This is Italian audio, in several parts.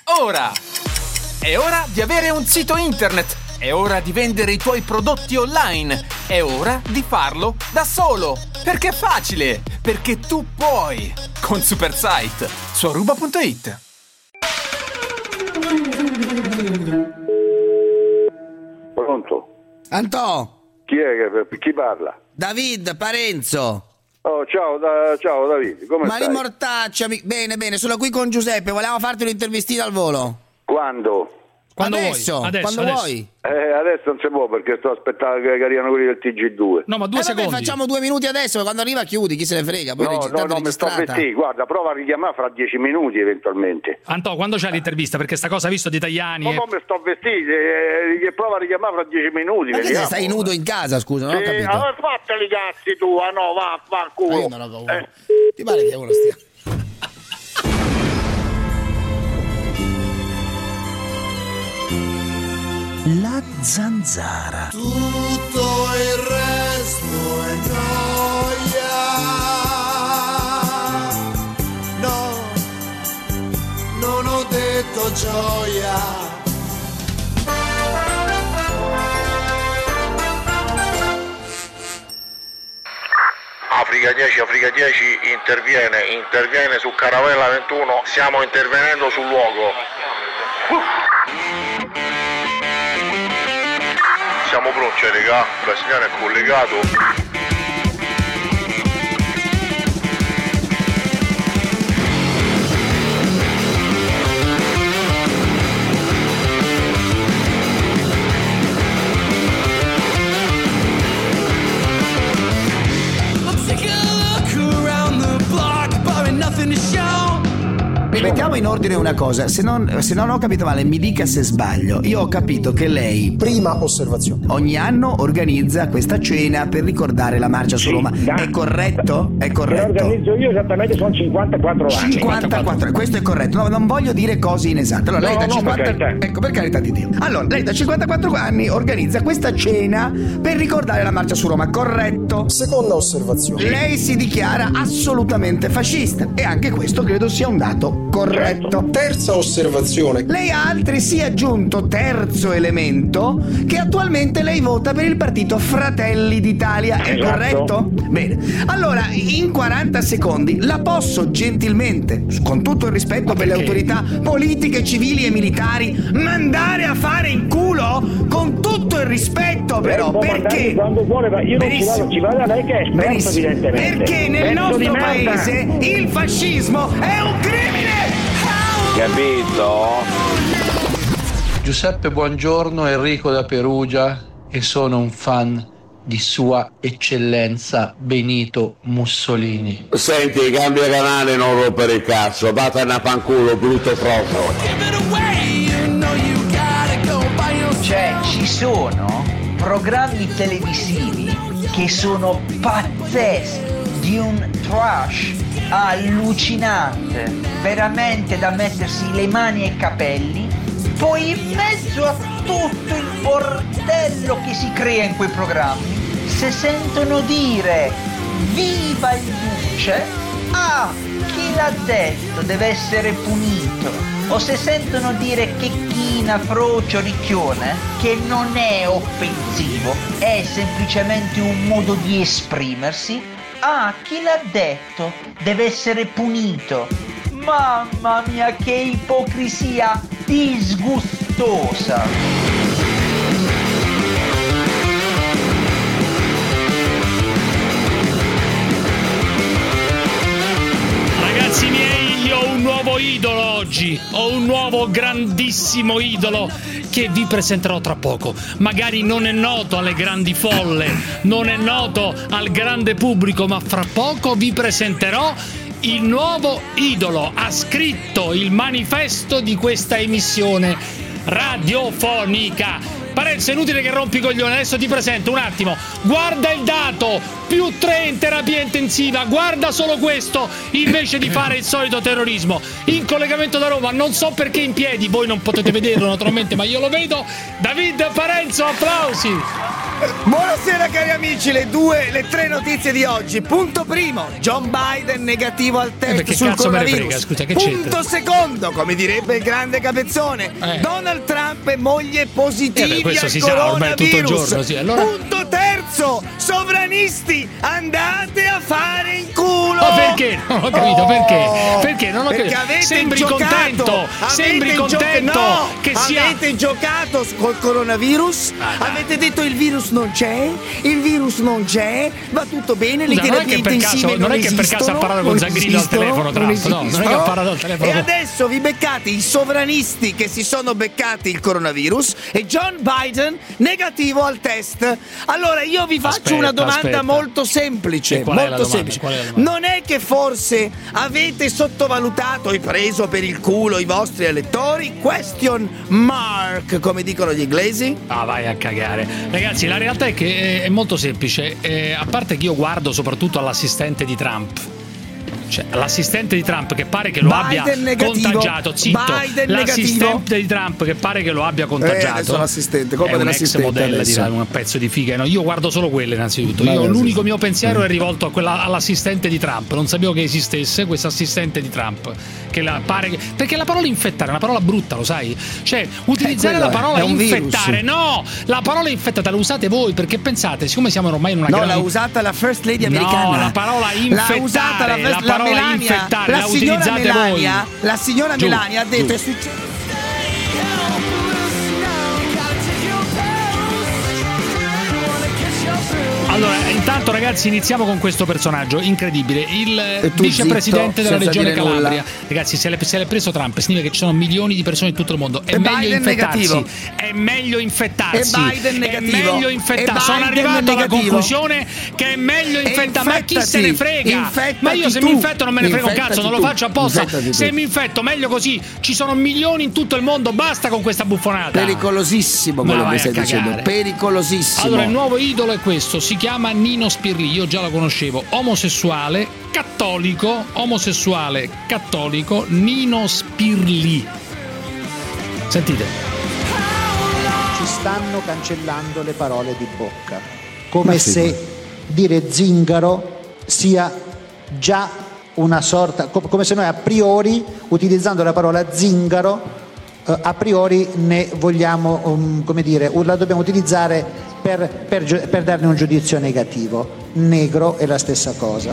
ora! È ora di avere un sito internet! È ora di vendere i tuoi prodotti online! È ora di farlo da solo! Perché è facile! Perché tu puoi! Con Supersite su aruba.it. Pronto? Antò, Chi parla? David Parenzo. Oh, ciao Davide, come Ma stai? li mortacciami. Bene, sono qui con Giuseppe, volevamo farti un'intervistina al volo. Quando? Quando adesso, vuoi. quando vuoi. Adesso non si può perché sto aspettando che arrivano quelli del TG2. No, ma 2 Vabbè, secondi. facciamo 2 minuti adesso, quando arriva chiudi, chi se ne frega. Poi No, mi sto vestendo. Guarda, prova a richiamare fra 10 minuti eventualmente. Antò, quando c'è l'intervista? Perché sta cosa visto di italiani. Ma come sto vestito? Prova a richiamare fra 10 minuti. Ma che vediamo. stai nudo in casa, scusa, non ho capito. Allora fateli cazzi tu, no, va al culo. Io non ho paura. Ti pare che uno stia... La zanzara. Tutto il resto è noia. No, non ho detto gioia. Africa 10 interviene su Caravella 21, stiamo intervenendo sul luogo. Siamo pronti, raga, il brasiliano è collegato. Rimettiamo in ordine una cosa, se non ho capito male, mi dica se sbaglio. Io ho capito che lei, Prima osservazione. ogni anno organizza questa cena per ricordare la marcia su Roma. È corretto? È Che corretto? organizzo io esattamente sono 54 anni. 54, questo è corretto. No, non voglio dire cose inesatte. Allora, lei da No, 50 per carità. ecco, per carità di Dio. Allora, lei da 54 anni organizza questa cena per ricordare la marcia su Roma, corretto? Seconda osservazione. Lei si dichiara assolutamente fascista e anche questo credo sia un dato corretto. Terza osservazione. Lei ha altresì aggiunto, terzo elemento, che attualmente lei vota per il partito Fratelli d'Italia, è Esatto. corretto? Bene, allora in 40 secondi la posso gentilmente, con tutto il rispetto per le autorità politiche, civili e militari, mandare a fare in culo? Con tutto il rispetto però, Può perché? mandarmi quando vuole, ma io non ci vado a lei che è esperto Benissimo. evidentemente. Perché nel Pezzo nostro di merda. paese il fascismo è un crimine! Capito? Giuseppe, buongiorno, Enrico da Perugia e sono un fan di Sua Eccellenza Benito Mussolini. Senti, cambia canale, non rompere il cazzo, vattene a fanculo, brutto troppo. Cioè, ci sono programmi televisivi che sono pazzeschi, di un trash allucinante, veramente da mettersi le mani ai capelli. Poi in mezzo a tutto il bordello che si crea in quei programmi, se sentono dire viva il duce, chi l'ha detto deve essere punito. O se sentono dire che china, frocio, ricchione, che non è offensivo, è semplicemente un modo di esprimersi, chi l'ha detto deve essere punito. Mamma mia, che ipocrisia disgustosa! Ragazzi miei, io ho un nuovo idolo oggi. Ho un nuovo grandissimo idolo che vi presenterò tra poco. Magari non è noto alle grandi folle, non è noto al grande pubblico, ma fra poco vi presenterò il nuovo idolo. Ha scritto il manifesto di questa emissione radiofonica. Parenzo, è inutile che rompi i coglioni, adesso ti presento un attimo. Guarda il dato, +3 in terapia intensiva, guarda solo questo, invece di fare il solito terrorismo. In collegamento da Roma, non so perché in piedi, voi non potete vederlo naturalmente, ma io lo vedo. David Parenzo, applausi. Buonasera cari amici, le tre notizie di oggi. Punto primo, John Biden negativo al test sul coronavirus. Frega, scusa, che punto secondo, come direbbe il grande capezzone, Donald Trump e moglie positivi questo al si sa ormai tutto il coronavirus. giorno, sì. Allora... Punto terzo, sovranisti, andate a fare in culo. Ma perché? Non ho capito, perché? Non ho perché capito. avete Sembri giocato, contento che sia... Avete giocato col coronavirus, avete detto il virus non c'è, va tutto bene, le terapie intensive non è che per caso ha parlato con Zangrillo al telefono, Trump, no, non è che ha parlato al telefono. E adesso vi beccate i sovranisti che si sono beccati il coronavirus e John Biden negativo al test. Allora io vi faccio una domanda molto semplice, Non è che forse avete sottovalutato e preso per il culo i vostri elettori? Question mark, come dicono gli inglesi? Ah, vai a cagare. Ragazzi, la realtà è che è molto semplice. A parte che io guardo soprattutto all'assistente di Trump. Cioè, l'assistente di Trump che pare che lo abbia contagiato. Zitto. L'assistente di Trump che pare che lo abbia contagiato. Adesso l'assistente, colpa dell'assistente. È un ex modella di un pezzo di figa. No, io guardo solo quelle innanzitutto. L'unico mio pensiero è rivolto all'assistente di Trump. Non sapevo che esistesse questo assistente di Trump. Perché la parola infettare è una parola brutta, lo sai? Cioè, utilizzare la parola infettare. No, la parola infettata la usate voi perché pensate, siccome siamo ormai in una grande... l'ha usata la First Lady americana. No, la parola infettare. L'ha usata la Melania, la signora Melania, la signora Melania ha detto è successo. Allora, intanto ragazzi iniziamo con questo personaggio incredibile, il vicepresidente della regione Calabria. Ragazzi, se l'è preso Trump, significa che ci sono milioni di persone in tutto il mondo. È meglio infettarsi. È meglio infettarsi. Sono arrivato alla conclusione che è meglio infettarsi. Ma chi se ne frega? Ma io se mi infetto non me ne frega un cazzo, non lo faccio apposta. Se mi infetto meglio così. Ci sono milioni in tutto il mondo, basta con questa buffonata. Pericolosissimo quello che stai dicendo. Pericolosissimo. Allora, il nuovo idolo è questo, si chiama Nino Spirli, io già lo conoscevo, omosessuale cattolico, Nino Spirli. Sentite. Ci stanno cancellando le parole di bocca, come se dire zingaro sia già una sorta, come se noi a priori, utilizzando la parola zingaro, a priori ne vogliamo, come dire, la dobbiamo utilizzare per darne un giudizio negativo. Negro è la stessa cosa.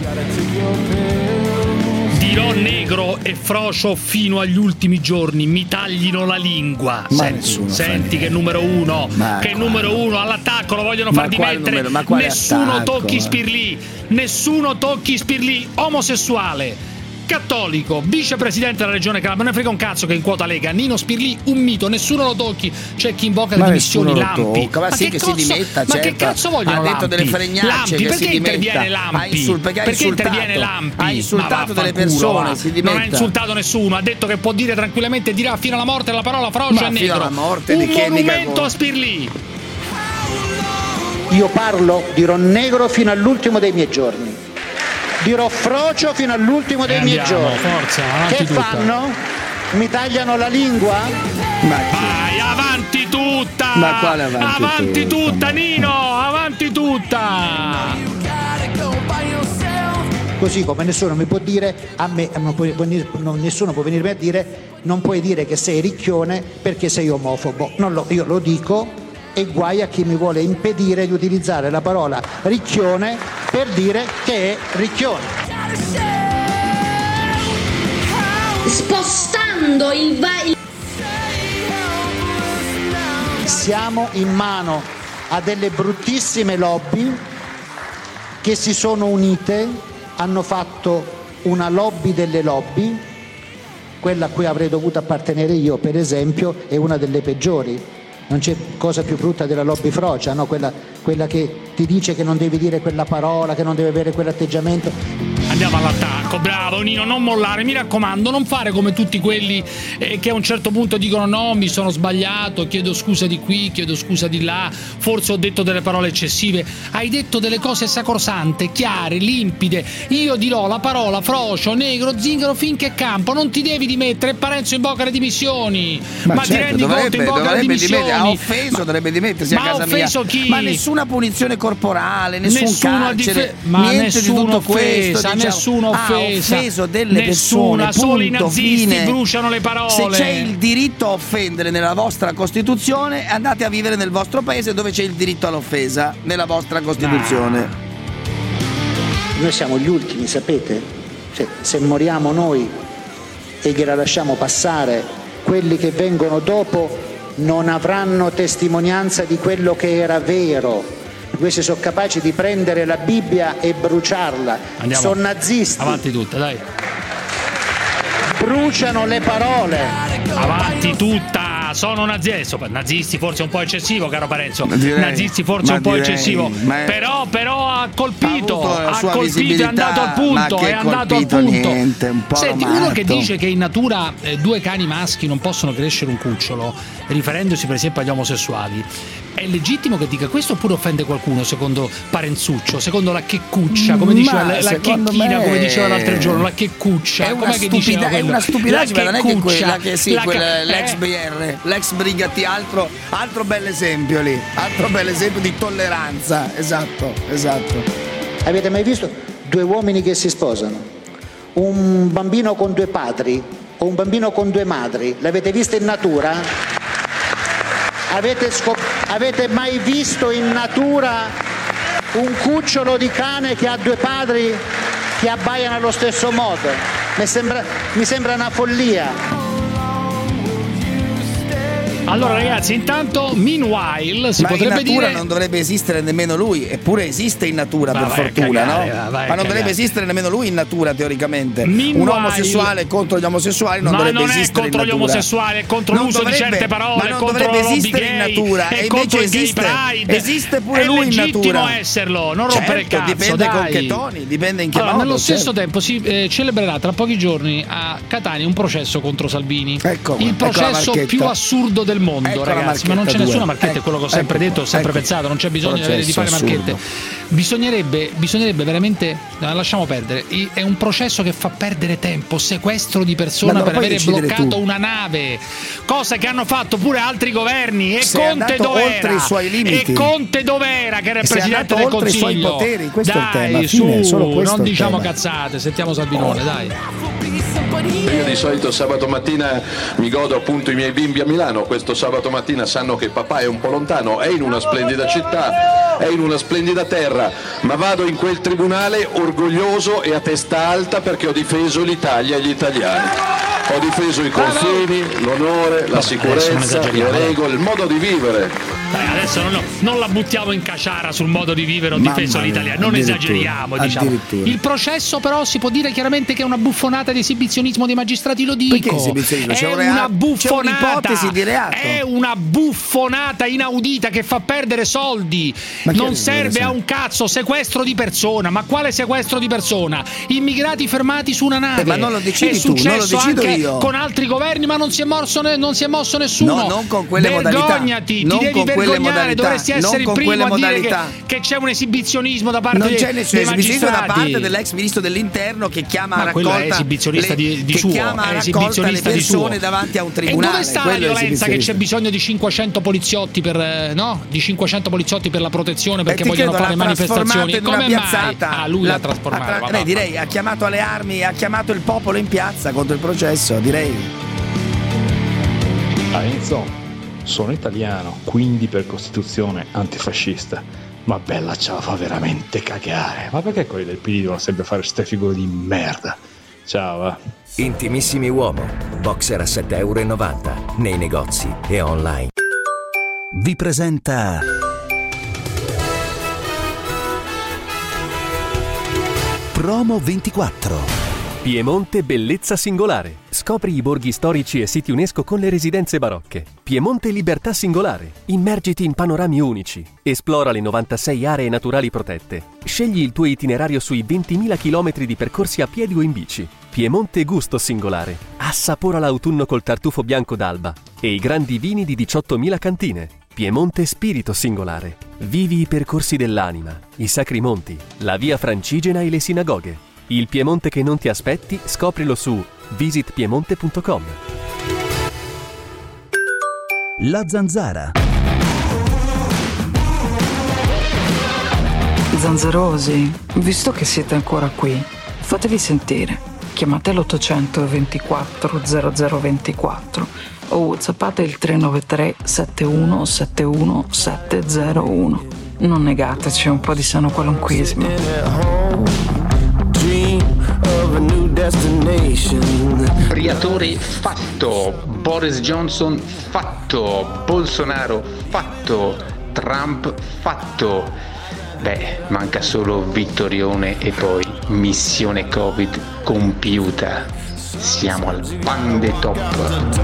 Dirò negro e frocio fino agli ultimi giorni, mi taglino la lingua. Senti che numero uno, numero uno all'attacco, lo vogliono far dimettere. Nessuno tocchi Spirli, omosessuale, cattolico, vicepresidente della regione Calabria, non ne frega un cazzo che in quota Lega. Nino Spirli, un mito, nessuno lo tocchi. C'è chi invoca le dimissioni Lampi. Ma che cazzo vogliono Lampi? Ha detto delle fregnacce, che perché interviene Lampi? Perché interviene Lampi? Ha insultato delle persone, non ha insultato nessuno, ha detto che può dire tranquillamente, dirà fino alla morte la parola frocio e negro. Fino alla morte un monumento a Spirli. Io parlo, dirò negro fino all'ultimo dei miei giorni. Dirò frocio fino all'ultimo dei miei giorni. Forza, che fanno? Mi tagliano la lingua? Vai, avanti tutta! Ma quale avanti tutta, Nino! Avanti tutta! Così come nessuno mi può dire a me, nessuno può venirmi a dire non puoi dire che sei ricchione perché sei omofobo. Io lo dico. E guai a chi mi vuole impedire di utilizzare la parola ricchione per dire che è ricchione. Spostando Siamo in mano a delle bruttissime lobby che si sono unite, hanno fatto una lobby delle lobby. Quella a cui avrei dovuto appartenere io, per esempio, è una delle peggiori. Non c'è cosa più brutta della lobby frocia, no? Quella che ti dice che non devi dire quella parola, che non devi avere quell'atteggiamento. andiamo all'attacco. Bravo Nino, non mollare, mi raccomando, non fare come tutti quelli che a un certo punto dicono no, mi sono sbagliato, chiedo scusa di qui, chiedo scusa di là, forse ho detto delle parole eccessive. Hai detto delle cose sacrosante, chiare, limpide. Io dirò la parola frocio, negro, zingaro finché campo, non ti devi dimettere. Parenzo invoca le dimissioni. Ma certo, ti rendi conto, invoca le dimissioni. Ha offeso, dovrebbe dimettersi a casa mia. Chi? Ma nessuna punizione corporale, nessun carcere, ma niente di tutto questo, diciamo. Nessuno offesa. Ha offeso delle persone, solo i punto, nazisti fine. Bruciano le parole. Se c'è il diritto a offendere nella vostra Costituzione, andate a vivere nel vostro paese dove c'è il diritto all'offesa, nella vostra Costituzione. Noi siamo gli ultimi, sapete? Cioè, se moriamo noi e gliela lasciamo passare, quelli che vengono dopo non avranno testimonianza di quello che era vero. Questi sono capaci di prendere la Bibbia e bruciarla. Andiamo. Sono nazisti. Avanti tutta, dai. Bruciano le parole. Avanti tutta. Sono nazisti forse un po' eccessivo, caro Parenzo. Nazisti forse un po' eccessivo. Però ha colpito, è andato al punto, è andato al punto. Niente, un po' Senti, romanto. uno che dice che in natura due cani maschi non possono crescere un cucciolo, riferendosi per esempio agli omosessuali, è legittimo che dica questo oppure offende qualcuno, secondo Parenzuccio, secondo la checcuccia, come diceva la checchina, come diceva l'altro giorno, la checcuccia, è una stupidaggine, non è che quella che sì, l'ex BR, l'ex Brigati, altro bel esempio lì, altro bel esempio di tolleranza, esatto. Avete mai visto due uomini che si sposano? Un bambino con due padri o un bambino con due madri? L'avete visto in natura? Avete mai visto in natura un cucciolo di cane che ha due padri che abbaiano allo stesso modo? Mi sembra una follia. Allora ragazzi, intanto meanwhile si potrebbe in natura dire non dovrebbe esistere nemmeno lui, eppure esiste in natura per fortuna, no? Ma non dovrebbe esistere nemmeno lui in natura teoricamente. Un omosessuale contro gli omosessuali non dovrebbe esistere in natura. Ma non è contro gli omosessuali, è contro l'uso di certe parole, ma non contro dovrebbe la lobby esistere gay, in natura e e contro invece il gay pride. Esiste pure lui in natura. È legittimo esserlo, non rompere il cazzo, dipende dai. con che toni, dipende in che modo. Nello stesso tempo si celebrerà tra pochi giorni a Catania un processo contro Salvini. Il processo più assurdo del mondo, ragazzi. Ma non c'è nessuna marchetta, è quello che ho sempre detto, ho sempre pensato, non c'è bisogno di fare marchette. Bisognerebbe veramente, lasciamo perdere, è un processo che fa perdere tempo, sequestro di persona per avere bloccato una nave, cosa che hanno fatto pure altri governi. E Conte dov'era? Oltre i suoi limiti. E Conte dov'era, che era il presidente del oltre Consiglio? I suoi poteri, questo dai, è il tema. su, solo questo non diciamo tema. cazzate, sentiamo Salvinone, dai. Io di solito sabato mattina mi godo appunto i miei bimbi a Milano. Questo sabato mattina sanno che papà è un po' lontano, è in una splendida città, è in una splendida terra, ma vado in quel tribunale orgoglioso e a testa alta perché ho difeso l'Italia e gli italiani. Ho difeso i confini, l'onore, la sicurezza, le regole, il modo di vivere. Dai, adesso non la buttiamo in caciara sul modo di vivere, ho difeso l'Italia, non esageriamo, diciamo. Il processo però si può dire chiaramente che è una buffonata di esibizionismo dei magistrati, lo dico. Perché esibizionismo? È una buffonata, c'è un'ipotesi di reato. È una buffonata inaudita che fa perdere soldi, non serve a un cazzo, sequestro di persona, ma quale sequestro di persona? Immigrati fermati su una nave. Ma non lo decidi tu, non lo decido anche io. Con altri governi, ma non si è mosso nessuno. No, non con quelle Vergognati, modalità. ti devi vergognare, dovresti essere il primo a dire che c'è un esibizionismo da parte dei magistrati. Non c'è esibizionismo da parte dell'ex ministro dell'interno che chiama a raccolta, è esibizionista di suo, chiama a raccolta le persone davanti a un tribunale. E dove sta la violenza che c'è bisogno di 500 poliziotti per di 500 poliziotti per la protezione perché vogliono fare manifestazioni? Come mai? Lui l'ha trasformata. Lei direi ha chiamato alle armi, ha chiamato il popolo in piazza contro il processo, direi. Enzo, sono italiano, quindi per Costituzione antifascista. Ma bella ciao, fa veramente cagare. Ma perché quelli del PD devono sempre fare ste figure di merda? Ciao, va. Intimissimi Uomo, boxer a €7,90 nei negozi e online. Vi presenta Promo 24. Piemonte Bellezza Singolare. Scopri i borghi storici e siti UNESCO con le residenze barocche. Piemonte Libertà Singolare. Immergiti in panorami unici. Esplora le 96 aree naturali protette. Scegli il tuo itinerario sui 20.000 km di percorsi a piedi o in bici. Piemonte Gusto Singolare. Assapora l'autunno col tartufo bianco d'Alba e i grandi vini di 18.000 cantine. Piemonte Spirito Singolare. Vivi i percorsi dell'anima, i sacri monti, la via Francigena e le sinagoghe. Il Piemonte che non ti aspetti, scoprilo su visitpiemonte.com. La Zanzara. Zanzarosi, visto che siete ancora qui, fatevi sentire. Chiamate l'800 24 0024 o whatsappate il 393 71 71 701. Non negateci un po' di sano qualunquismo. Briatore fatto, Boris Johnson fatto, Bolsonaro fatto, Trump fatto. Beh, manca solo Vittorione e poi missione Covid compiuta. Siamo al pande top.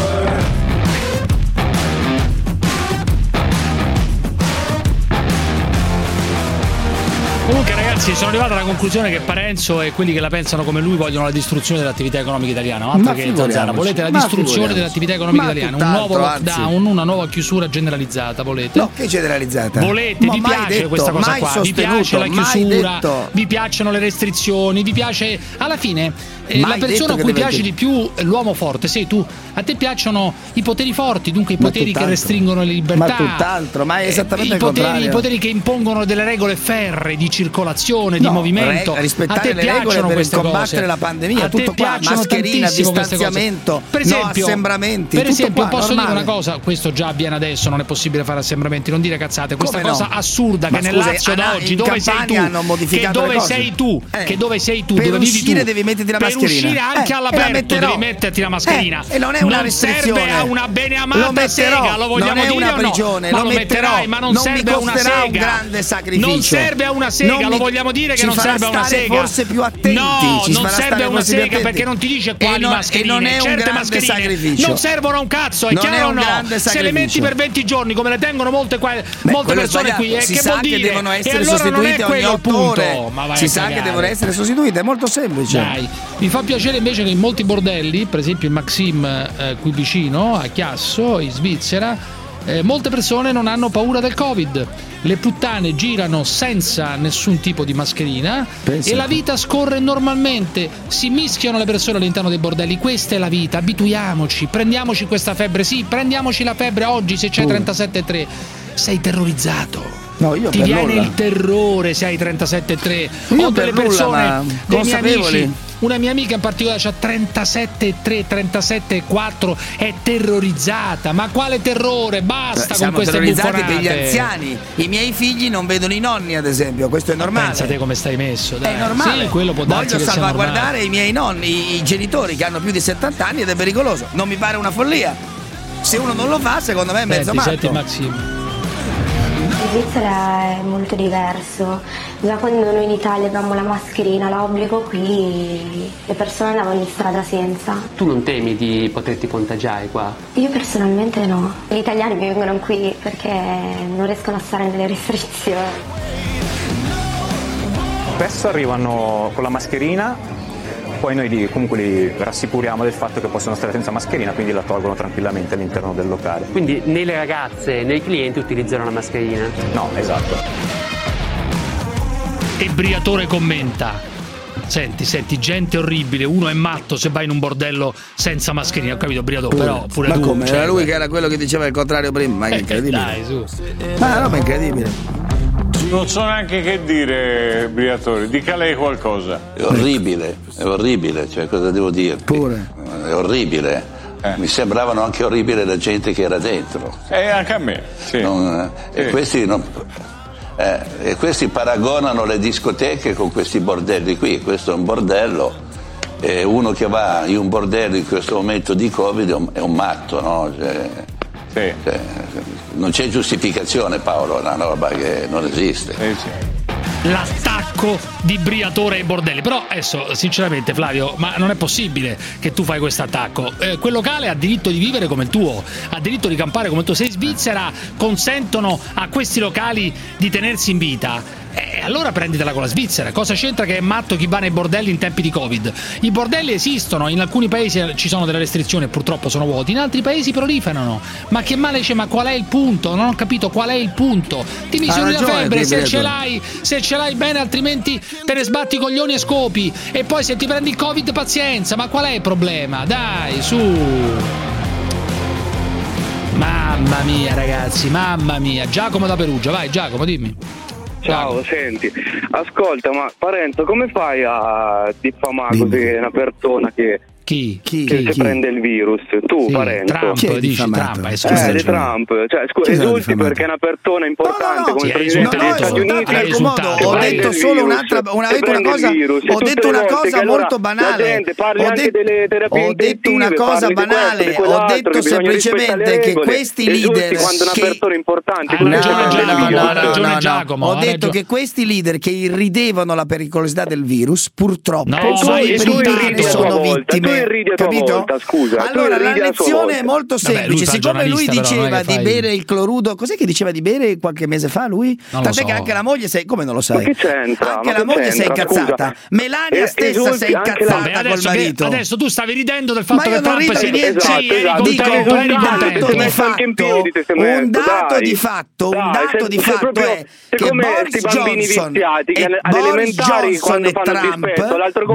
Comunque ragazzi, sono arrivato alla conclusione che Parenzo e quelli che la pensano come lui vogliono la distruzione dell'attività economica italiana. Altro che Zanzara, volete la distruzione dell'attività economica italiana, un nuovo lockdown, una nuova chiusura generalizzata, volete? No, che generalizzata? Volete, vi piace questa cosa qua? Vi piace la chiusura? Vi piacciono le restrizioni? Vi piace alla fine la persona a cui piace di più l'uomo forte sei tu. A te piacciono i poteri forti, dunque i poteri che restringono le libertà. Ma tutt'altro, ma è esattamente il contrario. I poteri che impongono delle regole ferree di circolazione, di movimento. Rispettare le regole per combattere la pandemia, tutto qua, mascherina, distanziamento, per esempio, no assembramenti. Per esempio, qua, posso normale. dire una cosa, questo già avviene adesso, non è possibile fare assembramenti, non dire cazzate, questa cosa assurda che nel Lazio da oggi, dove sei tu, che dove sei tu, che dove sei tu, dove vivi tu, devi metterti la mascherina. Per uscire anche all'aperto devi metterti la mascherina. E non è una restrizione. Serve a una beneamata sega, lo vogliamo dire una prigione, o no? Ma lo metterai, ma non serve a una sega. Un grande sacrificio. Non serve a una sega, lo vogliamo dire che non serve a una sega. Forse più attenti. No, non serve a una sega perché non ti dice quali mascherine. Non è un certe grande mascherine sacrificio. non servono a un cazzo, è chiaro o no? Se le metti per 20 giorni come le tengono molte persone qui, che vuol dire? Che devono essere allora sostituite ogni 8 ore. Si sa che devono cagare. essere sostituite, è molto semplice. Dai, mi fa piacere invece che in molti bordelli, per esempio il Maxim qui vicino a Chiasso in Svizzera, molte persone non hanno paura del Covid. Le puttane girano senza nessun tipo di mascherina. E la vita scorre normalmente, si mischiano le persone all'interno dei bordelli. Questa è la vita, abituiamoci, prendiamoci questa febbre. Sì, prendiamoci la febbre oggi se c'hai 37,3. Sei terrorizzato. No, io ti viene il terrore se hai 37,3. Ho delle persone, dei miei amici, una mia amica in particolare c'ha 37,3, 37,4, è terrorizzata. Ma quale terrore? Basta con queste terrorizzati buffonate. per gli anziani. I miei figli non vedono i nonni, ad esempio, questo è normale. Pensa te come stai messo, dai. È normale. Sì, quello può darsi Voglio che sia salvaguardare normale. i miei nonni, i genitori che hanno più di 70 anni ed è pericoloso. Non mi pare una follia. Se uno non lo fa, secondo me è mezzo matto. Senti Maxim. In Svizzera è molto diverso. Già quando noi in Italia avevamo la mascherina, l'obbligo, qui le persone andavano in strada senza. Tu non temi di poterti contagiare qua? Io personalmente no. Gli italiani vengono qui perché non riescono a stare nelle restrizioni. Spesso arrivano con la mascherina, poi noi comunque li rassicuriamo del fatto che possono stare senza mascherina, quindi la tolgono tranquillamente all'interno del locale. Quindi né le ragazze né i clienti utilizzano la mascherina? No, esatto. E Briatore commenta: Senti, gente orribile, uno è matto se vai in un bordello senza mascherina, ho capito Briatore, però pure ma tu. come? Era lui che era quello che diceva il contrario prima, ma è incredibile. Dai, su. Ma la roba è incredibile. Non so neanche che dire, Briatore, dica lei qualcosa. È orribile, cioè cosa devo dirti? Pure. È orribile. Mi sembravano anche orribile la gente che era dentro. Anche a me, sì. E questi paragonano le discoteche con questi bordelli qui. Questo è un bordello, e uno che va in un bordello in questo momento di Covid è un matto, no? Non c'è giustificazione, Paolo, è una roba che non esiste. Sì. l'attacco di Briatore ai bordelli. Però adesso sinceramente Flavio, ma non è possibile che tu fai questo attacco. Quel locale ha diritto di vivere come il tuo, ha diritto di campare come il tuo. Se in Svizzera consentono a questi locali di tenersi in vita, allora prenditela con la Svizzera. Cosa c'entra che è matto chi va nei bordelli in tempi di Covid? I bordelli esistono, in alcuni paesi ci sono delle restrizioni e purtroppo sono vuoti, in altri paesi proliferano. Ma che male c'è? Ma qual è il punto? Non ho capito qual è il punto. Ti misuri la febbre se ce l'hai bene, altrimenti te ne sbatti i coglioni e scopi. E poi se ti prendi il Covid, pazienza. Ma qual è il problema? Dai, su. Mamma mia ragazzi, mamma mia. Giacomo da Perugia, vai Giacomo, dimmi. Ciao, senti, ascolta, ma Parenzo, come fai a diffamare così una persona che Chi prende il virus? Tu, sì, Parenzo. Trump, dici Trump, di Trump. Cioè, scusa, esulti perché è una persona importante come il Presidente degli Stati Uniti. Ho detto solo ho detto una cosa molto banale. Ho detto una cosa banale. Ho detto semplicemente che questi leader ho detto che questi leader che irridevano la pericolosità del virus purtroppo sono vittime. Capito? Allora la lezione è molto semplice. Siccome lui diceva di bere il clorudo, cos'è che diceva di bere qualche mese fa lui? Tant'è che anche la moglie come non lo sai? Anche la moglie si è incazzata. Melania stessa si è incazzata col marito. Adesso tu stavi ridendo del fatto che Trump un dato di fatto è che Boris Johnson e Trump,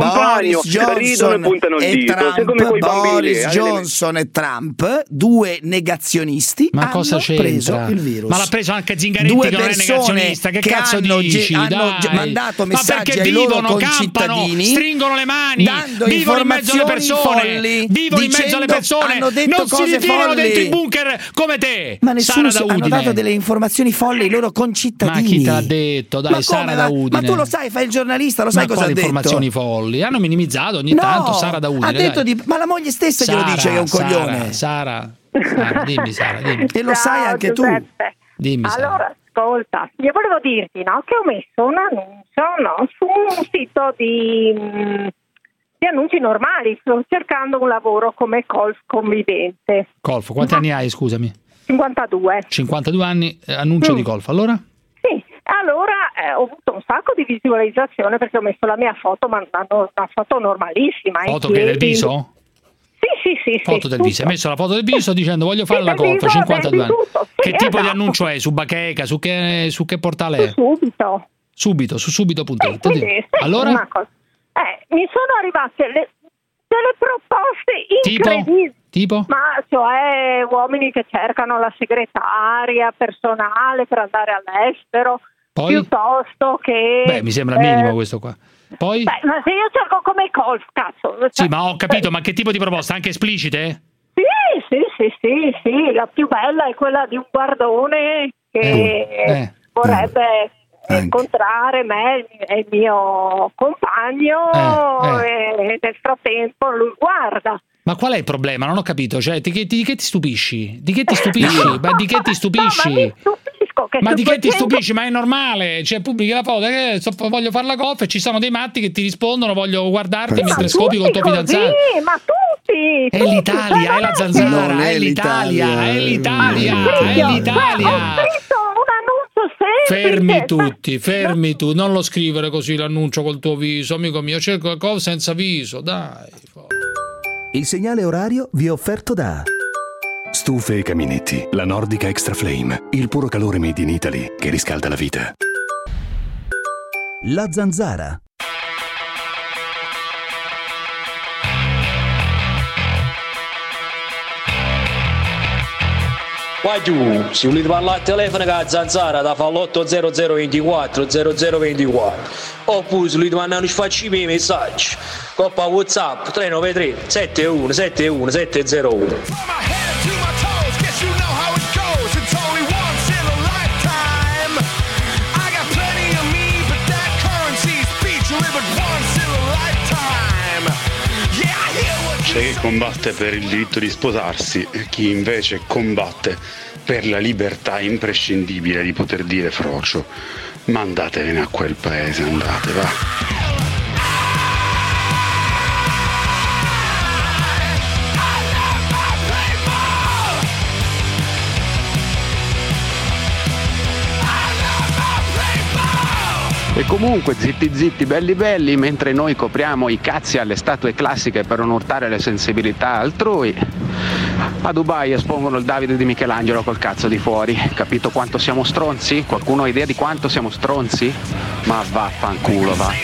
Boris Johnson e Trump, due negazionisti, hanno preso il virus. Ma l'ha preso anche Zingaretti, che non è negazionista. Che cazzo dici? Hanno mandato messaggi ai loro concittadini, stringono le mani, vivono in mezzo alle persone, non si ritirano dentro i bunker come te. Ma nessuno hanno dato delle informazioni folli ai loro concittadini. Ma chi te l'ha detto? Dai, Sara da Udine. Ma tu lo sai, fai il giornalista, lo sai cosa ha detto? Informazioni folli? Hanno minimizzato ogni tanto Sara da Udine. Ha detto ma la moglie stessa glielo dice che è un coglione. Sara, dimmi Sara, dimmi. E lo sai anche tu. Dimmi, allora, ascolta, io volevo dirti che ho messo un annuncio su un sito di annunci normali. Sto cercando un lavoro come Colf convivente. Colf, quanti anni hai, scusami? 52. 52 anni, annuncio di Colf, allora? Sì, allora ho avuto un sacco di visualizzazione perché ho messo la mia foto, ma una foto normalissima. Foto che del viso? Sì. Foto del viso. Hai messo la foto del viso dicendo voglio fare la Colf, 52 anni. Che tipo di annuncio è? Su Bacheca? Su che portale è? Subito, su subito.it. Allora? Mi sono arrivate delle proposte incredibili. Tipo? Ma cioè uomini che cercano la segretaria personale per andare all'estero. Poi? Piuttosto che... mi sembra minimo questo qua. Poi? Ma se io cerco come Colf, cazzo... Sì, ma ho capito, ma che tipo di proposte? Anche esplicite? Sì, la più bella è quella di un guardone che vorrebbe incontrare me e il mio compagno e nel frattempo lui guarda. Ma qual è il problema? Non ho capito, cioè di che ti stupisci? Di che ti stupisci? Ma di che ti stupisci? Ma di che ti stupisci? Ma è normale, cioè pubblichi la foto voglio fare la Colf e ci sono dei matti che ti rispondono voglio guardarti mentre scopi con il tuo fidanzato. Ma tutti! È l'Italia, è la zanzara, è l'Italia. Fermi tutti, non lo scrivere così l'annuncio col tuo viso, amico mio, cerco la Colf senza viso, dai. Il segnale orario vi è offerto da Stufe e caminetti, la Nordica Extra Flame, il puro calore made in Italy che riscalda la vita. La Zanzara. Vai giù, se volete parlare al telefono con la Zanzara da fa l'80024 0024 oppure se volete mandare i miei messaggi coppa WhatsApp 393 71 71 701. C'è chi combatte per il diritto di sposarsi e chi invece combatte per la libertà imprescindibile di poter dire frocio. Ma andatevene a quel paese, andate, va. E comunque zitti zitti belli belli, mentre noi copriamo i cazzi alle statue classiche per non urtare le sensibilità altrui, a Dubai espongono il Davide di Michelangelo col cazzo di fuori. Capito quanto siamo stronzi? Qualcuno ha idea di quanto siamo stronzi? Ma vaffanculo, va.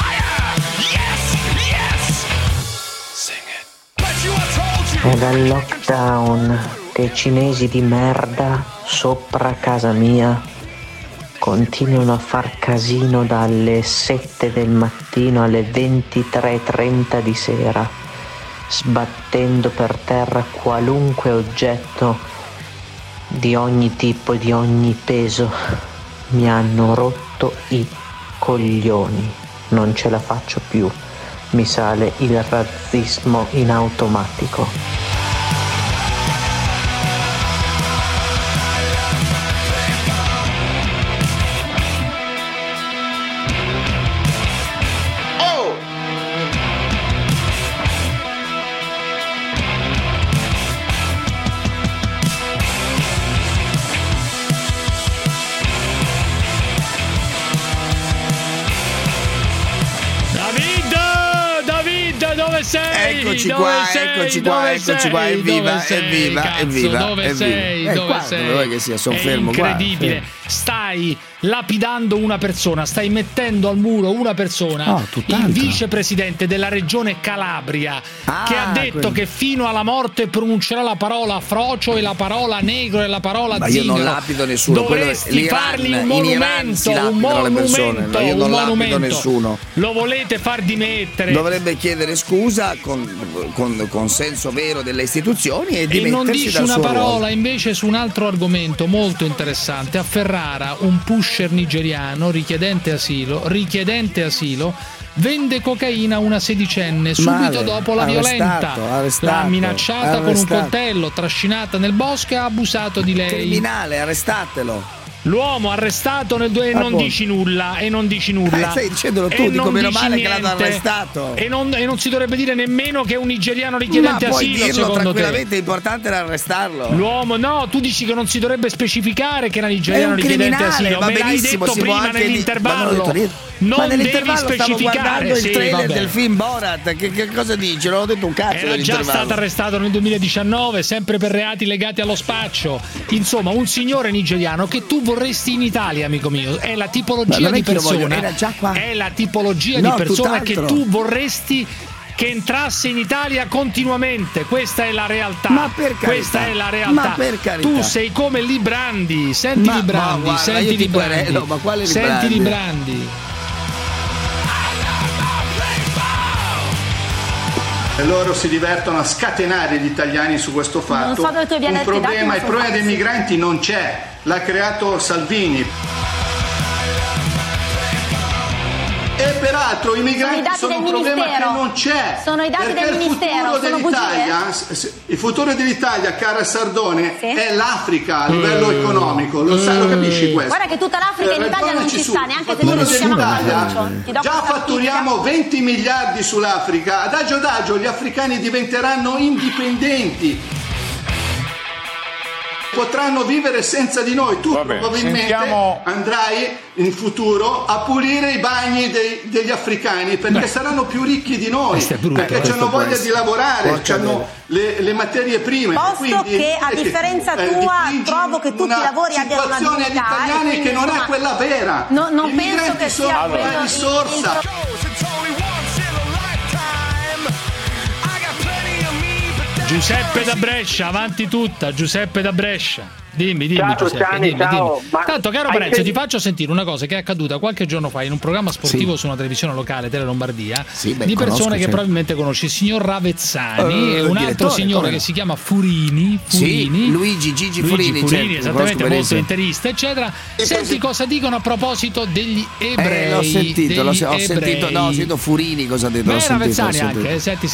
È dal lockdown che i cinesi di merda sopra casa mia continuano a far casino dalle 7 del mattino alle 23:30 di sera, sbattendo per terra qualunque oggetto di ogni tipo e di ogni peso. Mi hanno rotto i coglioni, non ce la faccio più, mi sale il razzismo in automatico. Eccoci qua, evviva. Dove sei? Vuoi che sia soffermo qua? Incredibile. Stai lapidando una persona, stai mettendo al muro una persona, il vicepresidente della regione Calabria, che ha detto che fino alla morte pronuncerà la parola frocio e la parola negro e la parola zingaro. Ma io non lapido nessuno. Dovresti fargli un monumento, Io non lapido nessuno. Lo volete far dimettere? Dovrebbe chiedere scusa con senso vero delle istituzioni e dimettersi non dice dal una suo parola ruolo. invece su un altro argomento molto interessante. A Ferrara un pusher nigeriano richiedente asilo vende cocaina a una sedicenne subito dopo la violenza. L'ha minacciata con un coltello, trascinata nel bosco e ha abusato di lei. Criminale, arrestatelo. L'uomo arrestato non dici nulla. Stai dicendolo tu, dico meno male che l'hanno arrestato. E non si dovrebbe dire nemmeno che è un nigeriano richiedente asilo, secondo tranquillamente te. È importante era arrestarlo. L'uomo, no, tu dici che non si dovrebbe specificare che era nigeriano richiedente asilo. Va Me l'hai benissimo, detto prima nell'intervallo. Ma nell'intervallo stavo guardando il trailer vabbè. del film Borat. Che cosa dici? Non ho detto un cazzo. Era già stato arrestato nel 2019, sempre per reati legati allo spaccio. Insomma, un signore nigeriano che tu vorresti in Italia, amico mio. È la tipologia di persona. Era già qua. È la tipologia di persona che tu vorresti che entrasse in Italia continuamente. Questa è la realtà. Ma per carità. Questa è la realtà. Ma per carità. Tu sei come Librandi. Senti Librandi. Senti Librandi. Ma quale Librandi? Senti Librandi. E loro si divertono a scatenare gli italiani su questo fatto. Non so dove tu vieni il problema dei migranti non c'è, l'ha creato Salvini. E peraltro i migranti sono un problema che non c'è. Sono i dati del Ministero. Il futuro dell'Italia, cara Sardone, è l'Africa a livello economico. Lo capisci questo? Guarda che tutta l'Africa in Italia non ci sta, neanche se noi riusciamo a farlo. Già fatturiamo 20 miliardi sull'Africa. Adagio adagio gli africani diventeranno indipendenti. Potranno vivere senza di noi. Tu probabilmente andrai in futuro a pulire i bagni degli africani perché saranno più ricchi di noi, perché hanno voglia di lavorare, hanno le materie prime. Posto che a differenza tua trovo che tutti i lavori abbiano una dignità. La situazione agli italiani che non è quella vera. Non penso che sia una risorsa. Giuseppe da Brescia, avanti tutta, Giuseppe da Brescia. Dimmi ciao, Giuseppe, Gianni, ciao. Tanto, caro Parenzo, ti faccio sentire una cosa che è accaduta qualche giorno fa in un programma sportivo su una televisione locale, Tele Lombardia, di persone che probabilmente conosci, il signor Ravezzani e un altro signore che si chiama Furini. Gigi Furini, certo, esattamente, molto interista, eccetera. Senti cosa dicono a proposito degli ebrei. L'ho sentito, ho sentito Furini cosa ha detto. Beh, Ravezzani anche, senti.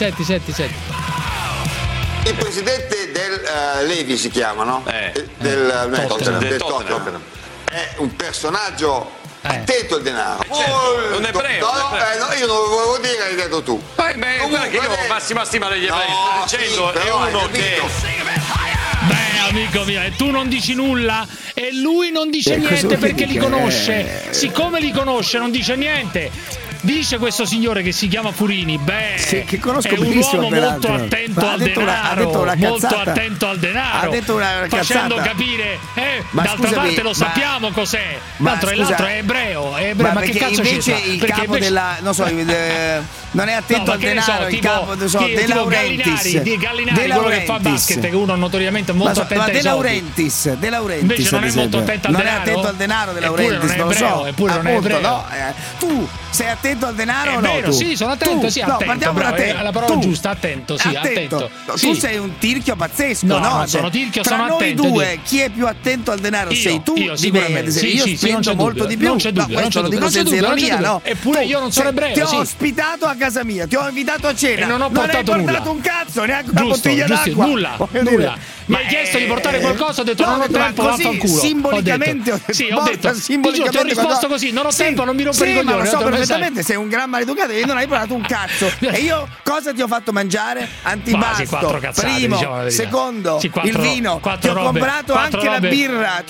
Il presidente del Levi si chiama, no? Del Tottenham. È un personaggio attento al denaro. Non è ebreo. No, io non lo volevo dire, hai detto tu. Guarda che io ho massima stima degli ebrei. Sto dicendo è uno che... Amico mio, e tu non dici nulla e lui non dice niente perché li conosce. Siccome li conosce non dice niente. Dice questo signore che si chiama Furini, che conosco è un benissimo, uomo molto attento al denaro, molto attento al denaro, ha detto una facendo cazzata. capire, d'altra parte lo sappiamo cos'è. L'altro è ebreo, ma che cazzo invece c'è? il Perché capo della, non so, non è attento al denaro, il capo De Laurentiis, quello che fa basket, che uno notoriamente molto attento ai soldi. De Laurentiis invece non è molto attento al denaro. Non è attento al denaro De Laurentiis, non lo so. Eppure non è ebreo. Tu sei attento al denaro o no? Vero, sì, sono attento, attento. Partiamo da te. La parola giusta, attento, sì, attento. Tu sei un tirchio pazzesco, no? No, non sono tirchio, sono attento. Tra noi due, chi è più attento al denaro? Sei tu, io sicuramente. Io spendo molto di più. Non c'è dubbio, questo lo dico senza ironia, no? Eppure io non sono ebreo, ti ho ospitato a casa mia, ti ho invitato a cena. E non ho portato nulla. Non hai portato un cazzo, neanche una bottiglia d'acqua. Nulla. Mi hai chiesto di portare qualcosa, ho detto non ho tempo, vaffanculo. Simbolicamente ho detto, ti ho risposto così, non ho tempo, non mi rompere i coglioni. Ma lo so perfettamente, sei un gran maleducato e non hai portato un cazzo. E io cosa ti ho fatto mangiare? Antipasto, primo, secondo, il vino, ti ho comprato anche la birra,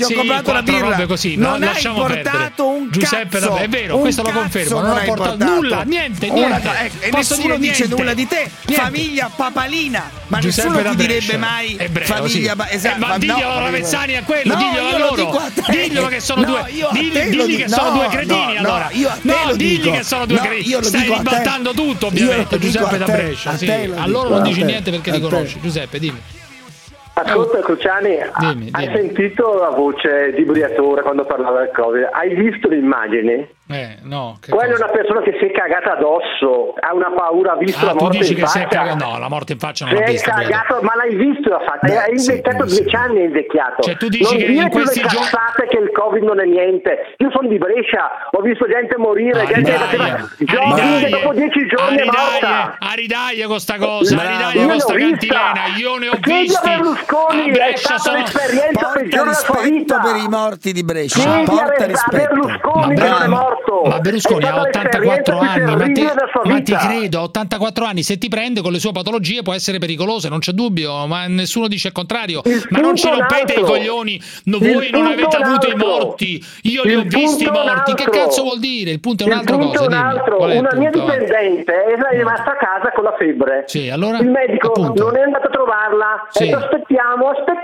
non hai portato un cazzo. Giuseppe, è vero, questo lo confermo, non ho portato nulla, niente. E nessuno dice nulla di te. Famiglia Papalina, ma nessuno ti direbbe mai famiglia. Ma diglielo a Ravezzani a quello, diglielo a loro. Diglielo che sono due. Digli che sono due cretini allora. No, digli che sono due cretini. Stai ribaltando tutto, ovviamente, Giuseppe da Brescia. A loro non dici niente perché li conosci. Giuseppe, dimmi. Ascolta Cruciani, hai sentito la voce di Briatore quando parlava del Covid? Hai visto le immagini? No. Quella è una persona che si è cagata addosso, ha una paura, ha visto la morte in faccia. No, la morte in faccia non l'ha vista. Cagato, ma l'hai visto la faccia? Hai invecchiato 10 anni, è invecchiato. Cioè tu dici non che in questi giorni che il Covid non è niente. Io sono di Brescia, ho visto gente morire, gente che faceva jogging dopo 10 giorni è morta. Aridaglia con sta cosa, aridaglia con sta cantilena, io ne ho visti. Berlusconi è stata un'esperienza peggiore della sua vita. Per i morti di Brescia, porta rispetto. Berlusconi non è morto. Ma Berlusconi ha 84 anni, ma ti credo, 84 anni, se ti prende con le sue patologie può essere pericoloso, non c'è dubbio, ma nessuno dice il contrario. Ma non ci rompete i coglioni, voi non avete avuto i morti, io li ho visti i morti, che cazzo vuol dire? Il punto è un'altra cosa. Una mia dipendente è rimasta a casa con la febbre. Sì, allora? Il medico non è andato a trovarla, ha detto aspettiamo.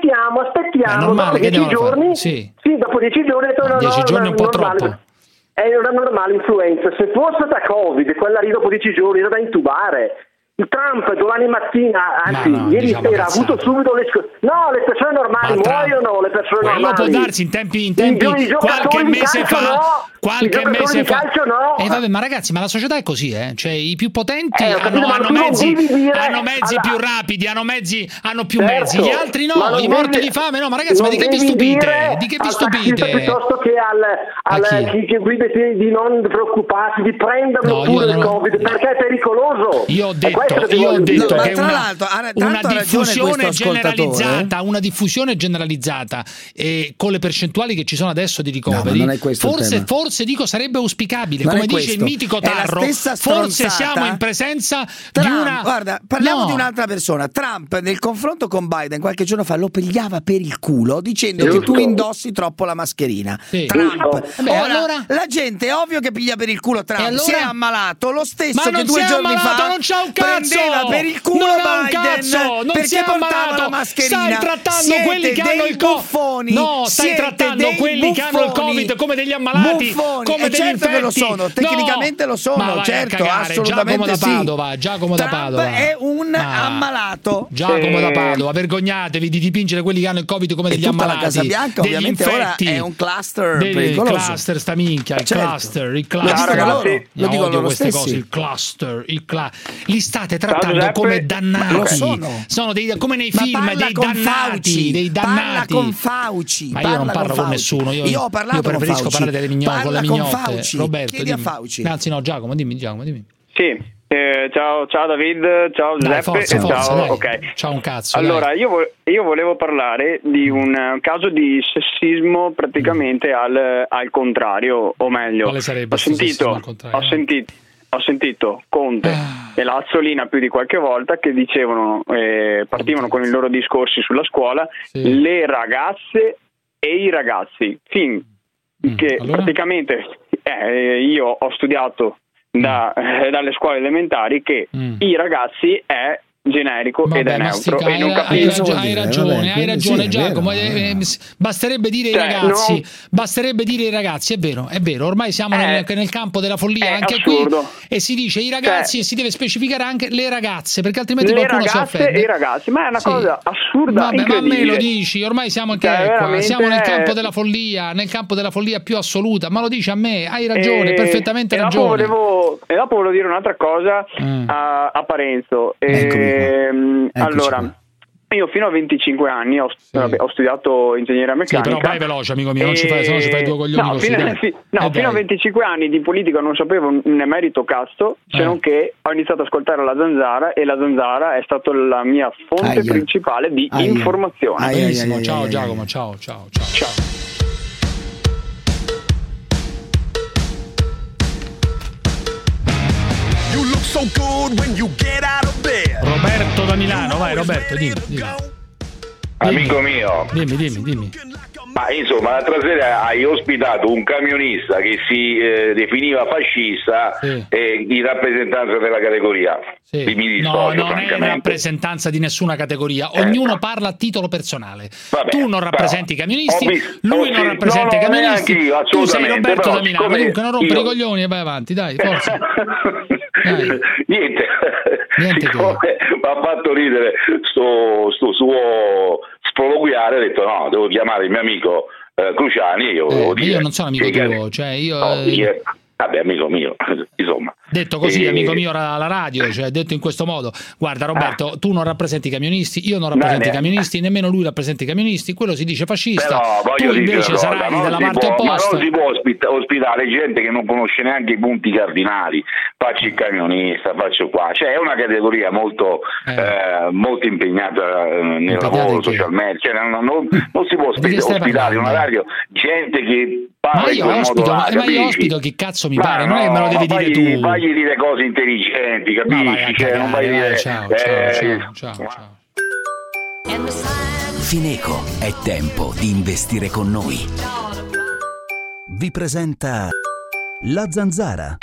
Normale, dopo 10 giorni, sì, dopo 10 giorni, 10 giorni è un po' troppo. È una normale influenza. Se fosse stata Covid, quella lì dopo 10 giorni era da intubare. Il Trump domani mattina, anzi ieri sera, ha avuto subito le persone normali muoiono, le persone normali. Quello può darsi in tempi qualche mese fa. Qualche mese fa. Vabbè, ma ragazzi, ma la società è così, Cioè i più potenti hanno mezzi più rapidi, hanno più mezzi, gli altri no, i morti di fame no, ma ragazzi, ma di che vi stupite? Di che vi stupite? Piuttosto che chi guida di non preoccuparsi, di prenderlo pure il Covid, perché è pericoloso. Io ho detto che una diffusione generalizzata con le percentuali che ci sono adesso di ricoveri, forse dico sarebbe auspicabile, come dice il mitico Tarro, forse siamo in presenza di una... Guarda, parliamo di un'altra persona. Trump nel confronto con Biden qualche giorno fa lo pigliava per il culo dicendo che tu indossi troppo la mascherina. Trump. Ora la gente è ovvio che piglia per il culo Trump, si è ammalato lo stesso che 2 giorni fa non c'ha un cazzo, prendeva per il culo Biden perché portava la mascherina. Stai trattando quelli che hanno il Covid. No, stai trattando quelli che hanno il Covid come degli ammalati, come degli infetti. Che lo sono, tecnicamente lo sono, certo, assolutamente Giacomo da Padova è un ammalato. Giacomo da Padova, vergognatevi di dipingere quelli che hanno il Covid come degli ammalati. La Casa Bianca ovviamente infetti, ora è un cluster pericoloso. Il cluster sta minchia, il cluster. Lo dicono queste cose, il cluster, li state trattando come dannati. Sono come nei film, dei dannati. Parla con Fauci. Ma io non parlo con nessuno. Io ho parlato con Fauci. Parlare delle mignotte, con le mignotte. Fauci. Roberto, chiedi a Fauci. Anzi no, Giacomo, dimmi. Sì. Ciao David, ciao Giuseppe. Forza, ciao, okay. Ciao un cazzo. Allora, io volevo parlare di un caso di sessismo praticamente al contrario, o meglio, quale sarebbe ho sentito Conte e Lazzolina più di qualche volta che dicevano, partivano con i loro discorsi sulla scuola, le ragazze e i ragazzi, che allora? Praticamente io ho studiato dalle scuole elementari che i ragazzi è generico ed è neutro e non capisco. Hai ragione Giacomo, basterebbe dire i ragazzi, basterebbe dire i ragazzi, è vero, ormai siamo nel campo della follia anche assurdo. Qui, e si dice i ragazzi e si deve specificare anche le ragazze, perché altrimenti qualcuno si offende. E i ragazzi, ma è una cosa assurda. Vabbè, ma a me lo dici, ormai siamo anche qua, siamo nel campo della follia, più assoluta, ma lo dici a me, hai ragione, perfettamente ragione. E dopo volevo dire un'altra cosa a Parenzo. Allora, io fino a 25 anni ho studiato ingegneria meccanica. Però vai veloce, amico mio, se no ci fai due coglioni così. Fino a 25 anni di politica non sapevo ne merito cazzo, se non che ho iniziato ad ascoltare la Zanzara e la Zanzara è stata la mia fonte principale di informazione. Benissimo, ciao Giacomo, ciao. Roberto da Milano, vai Roberto, dimmi. Amico mio, dimmi. Ma insomma, l'altra sera hai ospitato un camionista che si definiva fascista in rappresentanza della categoria. Mi dissocio, non è rappresentanza di nessuna categoria, ognuno parla a titolo personale. Vabbè, tu non rappresenti i camionisti, lui non rappresenta i camionisti, tu sei Roberto da Milano. Comunque non rompere i coglioni e vai avanti, dai, forza. Niente che mi ha fatto ridere sto suo sproloquiare. Ho detto no, devo chiamare il mio amico Cruciani. Io non sono amico tuo, cioè io vabbè, amico mio, insomma. Detto così, amico mio alla radio, cioè detto in questo modo. Guarda Roberto, tu non rappresenti i camionisti, io non rappresento i camionisti, nemmeno lui rappresenta i camionisti, quello si dice fascista. Però, tu invece sarai dalla parte opposta. Ma non si può ospitare gente che non conosce neanche i punti cardinali. Faccio il camionista, faccio qua. Cioè è una categoria molto impegnata nel lavoro, social media. Cioè, non si può ospitare in una radio gente che parla in quel modo là. Ma io ospito chi cazzo mi pare, non è che me lo devi dire tu. Fagli dire cose intelligenti, capisci? Non vai a dire ciao. Fineco, è tempo di investire con noi. Vi presenta La Zanzara.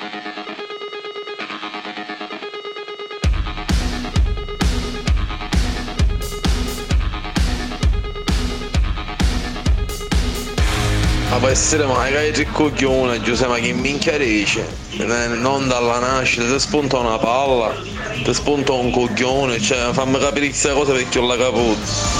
Ma può essere mai che il coglione, Giuseppe, ma che minchia dice? Non dalla nascita, ti spunta una palla, ti spunta un coglione, cioè fammi capire questa cosa perché ho la capuzza.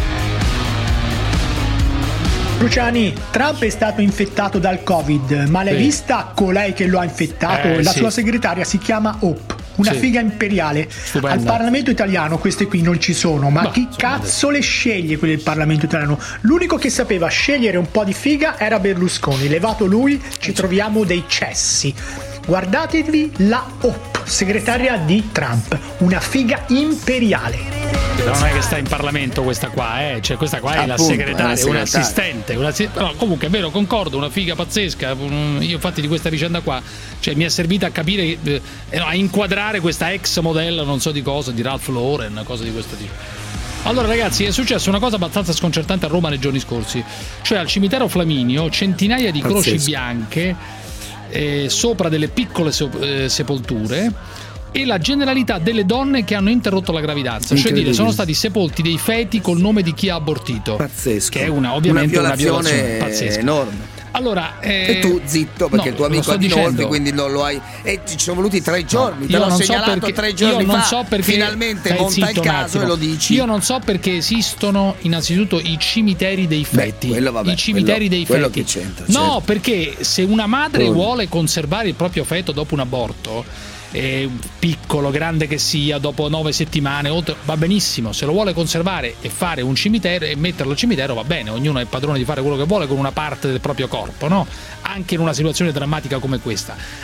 Cruciani, Trump è stato infettato dal Covid, ma l'hai vista colei che lo ha infettato? La sua segretaria si chiama Hope. Una figa imperiale. Stupenda. Al Parlamento italiano queste qui non ci sono, ma chi cazzo le sceglie quelle del Parlamento italiano? L'unico che sapeva scegliere un po' di figa era Berlusconi. Levato lui, ci troviamo dei cessi. Guardatevi la Hope, segretaria di Trump, una figa imperiale. Non è che sta in Parlamento questa qua, cioè questa qua è la segretaria, un assistente. No, comunque è vero, concordo, una figa pazzesca. Io infatti di questa vicenda qua, cioè mi è servita a capire, a inquadrare questa ex modella, non so di cosa, di Ralph Lauren, cosa di questo tipo. Allora ragazzi, è successa una cosa abbastanza sconcertante a Roma nei giorni scorsi. Cioè al cimitero Flaminio centinaia di croci bianche sopra delle piccole sepolture e la generalità delle donne che hanno interrotto la gravidanza, cioè dire sono stati sepolti dei feti col nome di chi ha abortito. Pazzesco. Che è ovviamente una violazione pazzesca, enorme. Allora, e tu zitto perché il tuo amico è Dinolfi, quindi non lo hai. E ci sono voluti 3 giorni. Te l'ho segnalato 3 giorni fa. So perché, finalmente monta il caso e lo dici. Io non so perché esistono innanzitutto i cimiteri dei feti. I cimiteri dei feti. Che c'entra, no, perché se una madre vuole conservare il proprio feto dopo un aborto, piccolo, grande che sia, dopo 9 settimane, va benissimo. Se lo vuole conservare e fare un cimitero e metterlo al cimitero, va bene, ognuno è padrone di fare quello che vuole con una parte del proprio corpo, no? Anche in una situazione drammatica come questa.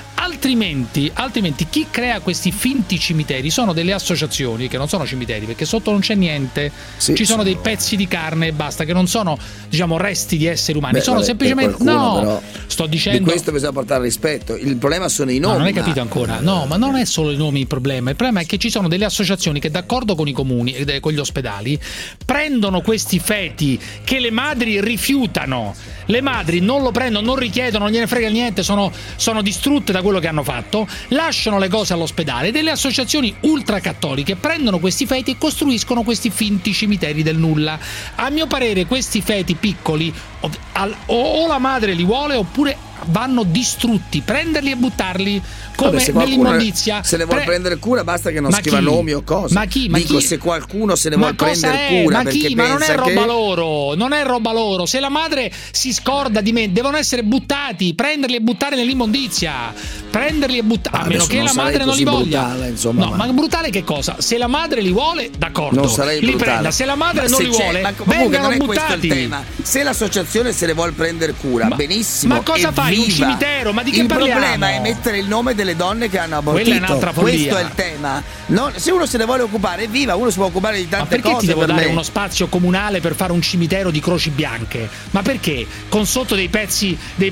altrimenti chi crea questi finti cimiteri sono delle associazioni che non sono cimiteri, perché sotto non c'è niente, ci sono dei pezzi di carne e basta, che non sono, diciamo, resti di esseri umani, sono semplicemente sto dicendo, di questo bisogna portare rispetto. Il problema sono i nomi. Non hai capito ancora? No, ma non è solo i nomi il problema è che ci sono delle associazioni che, d'accordo con i comuni e con gli ospedali, prendono questi feti che le madri rifiutano. Le madri non lo prendono, non richiedono, non gliene frega niente, sono distrutte da quello che hanno fatto, lasciano le cose all'ospedale. Delle associazioni ultracattoliche prendono questi feti e costruiscono questi finti cimiteri del nulla. A mio parere questi feti piccoli o la madre li vuole oppure vanno distrutti, prenderli e buttarli come nell'immondizia. Se ne vuole prendere cura, basta che non scriva nomi o cose. Dico, se qualcuno se ne vuole prendere cura, perché ma non è roba loro, non è roba loro. Se la madre si scorda di me, devono essere buttati, prenderli e buttare nell'immondizia, prenderli e buttare, a meno che la madre non li voglia. Brutale, insomma, ma brutale che cosa? Se la madre li vuole, d'accordo, non sarei li brutale. Prenda. Se la madre non li vuole, vengano buttati. Il tema. Se l'associazione se ne vuole prendere cura, benissimo. Ma cosa fai? Un cimitero? Ma di che parliamo? Il problema è mettere il nome delle donne che hanno abortito. Quella è un'altra follia. Questo è il tema. Se uno se ne vuole occupare, evviva, uno si può occupare di tante cose. Ma perché ti devo dare uno spazio comunale per fare un cimitero di croci bianche? Ma perché? Con sotto dei pezzi di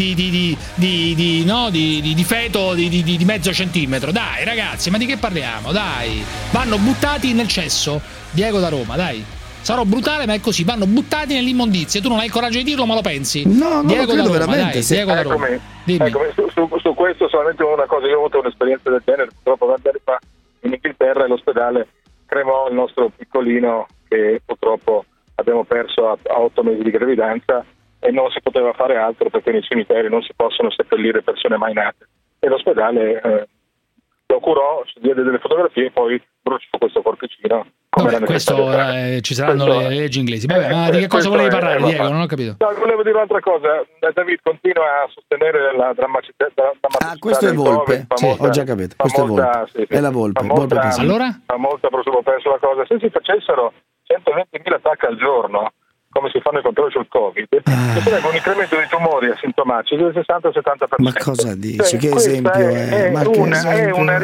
feto di mezzo centimetro. Dai ragazzi, ma di che parliamo? Dai, vanno buttati nel cesso. Diego da Roma, dai. Sarò brutale, ma è così, vanno buttati nell'immondizia. Tu non hai il coraggio di dirlo, ma lo pensi. No, non Diego lo credo da Roma, veramente. Dai, Diego da Roma. Eccomi, su questo solamente una cosa. Io ho avuto un'esperienza del genere purtroppo 20 anni fa in Inghilterra, e l'ospedale cremò il nostro piccolino che purtroppo abbiamo perso a 8 mesi di gravidanza, e non si poteva fare altro perché nei cimiteri non si possono seppellire persone mai nate, e l'ospedale lo curò, si diede delle fotografie e poi bruciò questo corpicino. Ci saranno le leggi inglesi. Vabbè, ma di che cosa volevi parlare, Diego? Non ho capito. No, volevo dire un'altra cosa. David continua a sostenere la drammaticità. Questo è Volpe. Ho già capito. Questo è Volpe. È la Volpe. Allora? Fa molta, penso la cosa. Se si facessero 120.000 attacchi al giorno, come si fanno i controlli sul Covid, ci sarebbe un incremento di tumori asintomatici del 60-70%. Ma cosa dici? Che esempio è? È una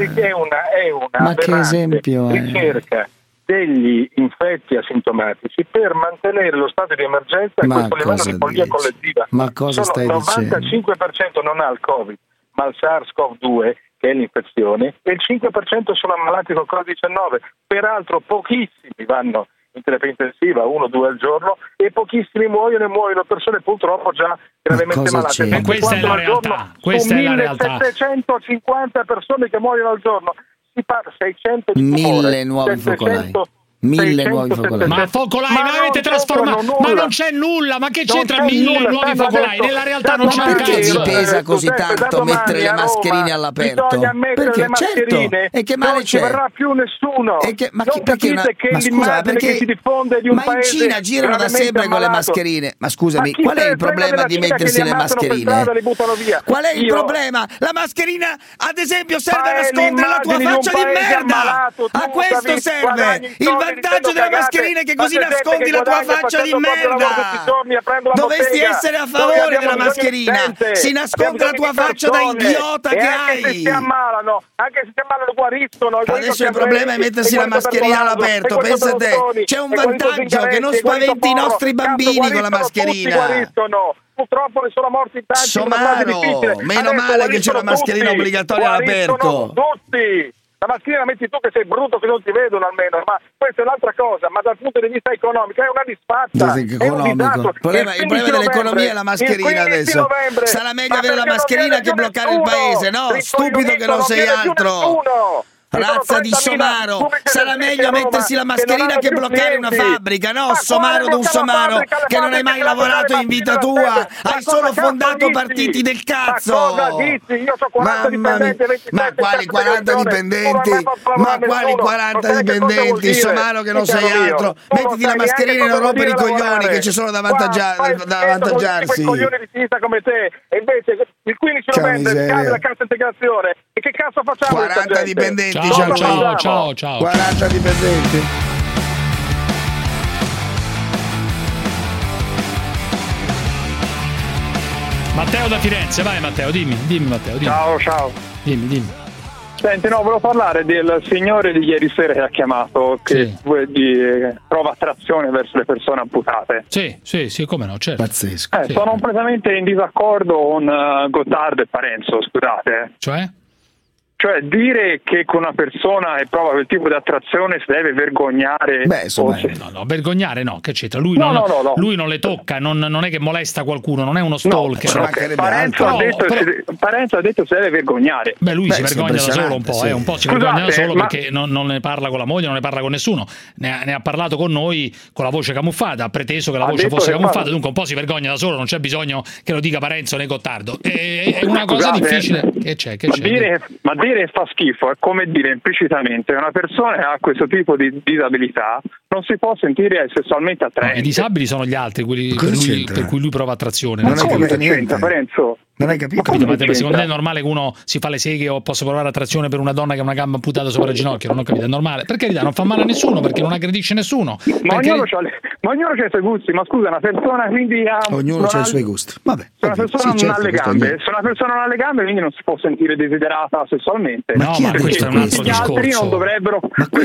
ricerca degli infetti asintomatici per mantenere lo stato di emergenza e questo livello di follia collettiva. Ma cosa stai dicendo? Il 95% non ha il Covid, ma il SARS-CoV-2, che è l'infezione, e il 5% sono ammalati con Covid-19. Peraltro pochissimi vanno in terapia intensiva, 1 o 2 al giorno, e pochissimi muoiono persone purtroppo già gravemente malate. E questa è la realtà. Questa è la realtà. 1750 persone che muoiono al giorno, si parla 600 di 1000 nuovi focolai. 1000 nuovi focolai. Ma focolai, ma avete trasformato? Ma non c'è nulla, ma che c'entra 1000 nuovi focolai? Nella realtà non c'è un cazzo. Perché vi pesa così tanto mettere le mascherine all'aperto? Perché certo, e che male non ci verrà più nessuno. Perché si diffonde di un paese. Ma in Cina girano da sempre con le mascherine. Ma scusami, qual è il problema di mettersi le mascherine? Qual è il problema? La mascherina, ad esempio, serve a nascondere la tua faccia di merda. A questo serve. Il vantaggio della mascherina è che così nascondi la tua faccia di merda. Dovresti essere a favore della mascherina. Si nasconde la tua faccia da idiota che hai. Anche se si ammalano guariscono. Adesso il problema è mettersi la mascherina all'aperto. Pensa a te, c'è un vantaggio che non spaventi i nostri bambini con la mascherina. Purtroppo ne sono morti in tanti. Somaro, meno male che c'è la mascherina obbligatoria all'aperto. Tutti. La mascherina la metti tu che sei brutto, che non ti vedono almeno, ma questa è un'altra cosa, ma dal punto di vista economico è una disfatta. Il problema dell'economia è la mascherina adesso. Sarà meglio avere la mascherina che bloccare il paese, no? Stupido che non sei altro. Razza di somaro, sarà meglio mettersi la mascherina che bloccare una fabbrica, no? Somaro d'un somaro che non hai mai lavorato in vita tua, hai solo fondato partiti del cazzo. Ma quali 40 dipendenti? Ma quali 40 dipendenti? Somaro che non sei altro. Mettiti la mascherina e non rompere i coglioni che ci sono da avvantaggiarsi. Coglioni di sinistra come te, e invece il 15 novembre cambia la cassa integrazione, e che cazzo facciamo? 40 dipendenti. Ciao. 40 dipendenti. Matteo da Firenze, vai Matteo, dimmi Matteo. Dimmi. Ciao. Dimmi. Senti, no, volevo parlare del signore di ieri sera che ha chiamato, che prova attrazione verso le persone amputate. Sì, come no, certo. Pazzesco. Sono completamente in disaccordo con Gottardo e Parenzo, scusate. Cioè dire che con una persona che prova quel tipo di attrazione si deve vergognare. No, vergognare no, che c'entra? Lui non le tocca, non è che molesta qualcuno, non è uno stalker. Parenzo ha detto si deve vergognare. Lui si vergogna da solo un po', si vergogna da solo perché non ne parla con la moglie, non ne parla con nessuno. Ne ha parlato con noi con la voce camuffata, ha preteso che la voce fosse camuffata, dunque un po' si vergogna da solo, non c'è bisogno che lo dica Parenzo né Gottardo. È una cosa difficile. Che c'è? Ma dire fa schifo è come dire implicitamente che una persona che ha questo tipo di disabilità non si può sentire sessualmente attraente. I disabili sono gli altri, quelli per cui lui prova attrazione. Non hai capito niente, Parenzo. Non hai capito? Ma secondo te è normale che uno si fa le seghe o possa provare attrazione per una donna che ha una gamba amputata sopra il ginocchio? Non ho capito, è normale. Per carità, non fa male a nessuno perché non aggredisce nessuno. Ma ognuno ha i suoi gusti, ma scusa, una persona quindi ognuno ha i suoi gusti. Vabbè. Se una persona non ha le gambe, quindi non si può sentire desiderata sessualmente. Ma questo è un altro discorso. Gli altri non dovrebbero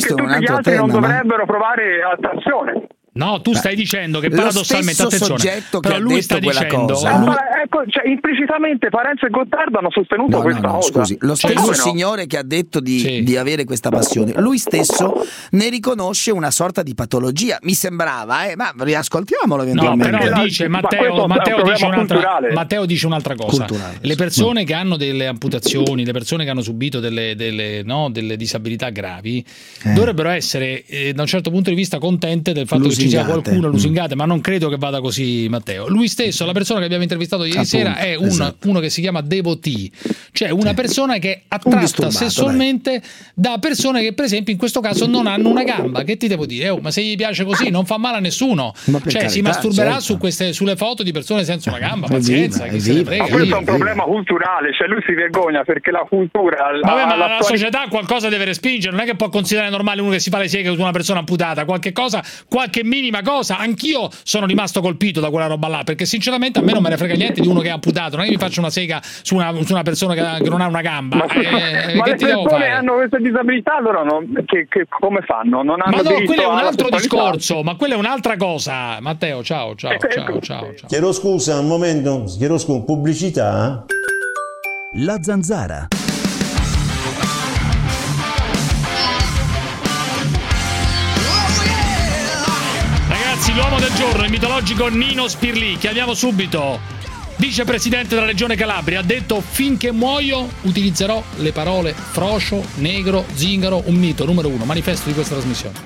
provare attrazione. No, tu stai dicendo che paradossalmente, attenzione, soggetto che però lui sta dicendo implicitamente Parenzo e Gottardo hanno sostenuto questa cosa. Scusi, lo stesso signore che ha detto di avere questa passione, lui stesso ne riconosce una sorta di patologia. Mi sembrava, ma riascoltiamolo eventualmente. No, però dice Matteo dice un'altra cosa. Le persone che hanno delle amputazioni, le persone che hanno subito delle disabilità gravi dovrebbero essere da un certo punto di vista contente del fatto che ci sia qualcuno lusingate, ma non credo che vada così, Matteo. Lui stesso, la persona che abbiamo intervistato ieri sera è uno che si chiama devotee, cioè una persona che è attratta sessualmente da persone che per esempio in questo caso non hanno una gamba. Che ti devo dire? Ma se gli piace così non fa male a nessuno, si masturberà sulle foto di persone senza una gamba, pazienza, chi se ne frega. Ma questo è un problema culturale, cioè lui si vergogna perché la cultura ma la società qualcosa deve respingere, non è che può considerare normale uno che si fa le seghe su una persona amputata, qualche minima cosa. Anch'io sono rimasto colpito da quella roba là, perché sinceramente a me non me ne frega niente di uno che è amputato, non è che mi faccio una sega su una persona che non ha una gamba. Ma le persone hanno queste disabilità, allora che come fanno? Non hanno quello è un altro discorso, ma quella è un'altra cosa. Matteo, ciao. Chiedo scusa un momento, pubblicità. La Zanzara. L'uomo del giorno, il mitologico Nino Spirlì. Chiamiamo subito. Vicepresidente della Regione Calabria ha detto: finché muoio utilizzerò le parole frocio, negro, zingaro, un mito. Numero 1, manifesto di questa trasmissione.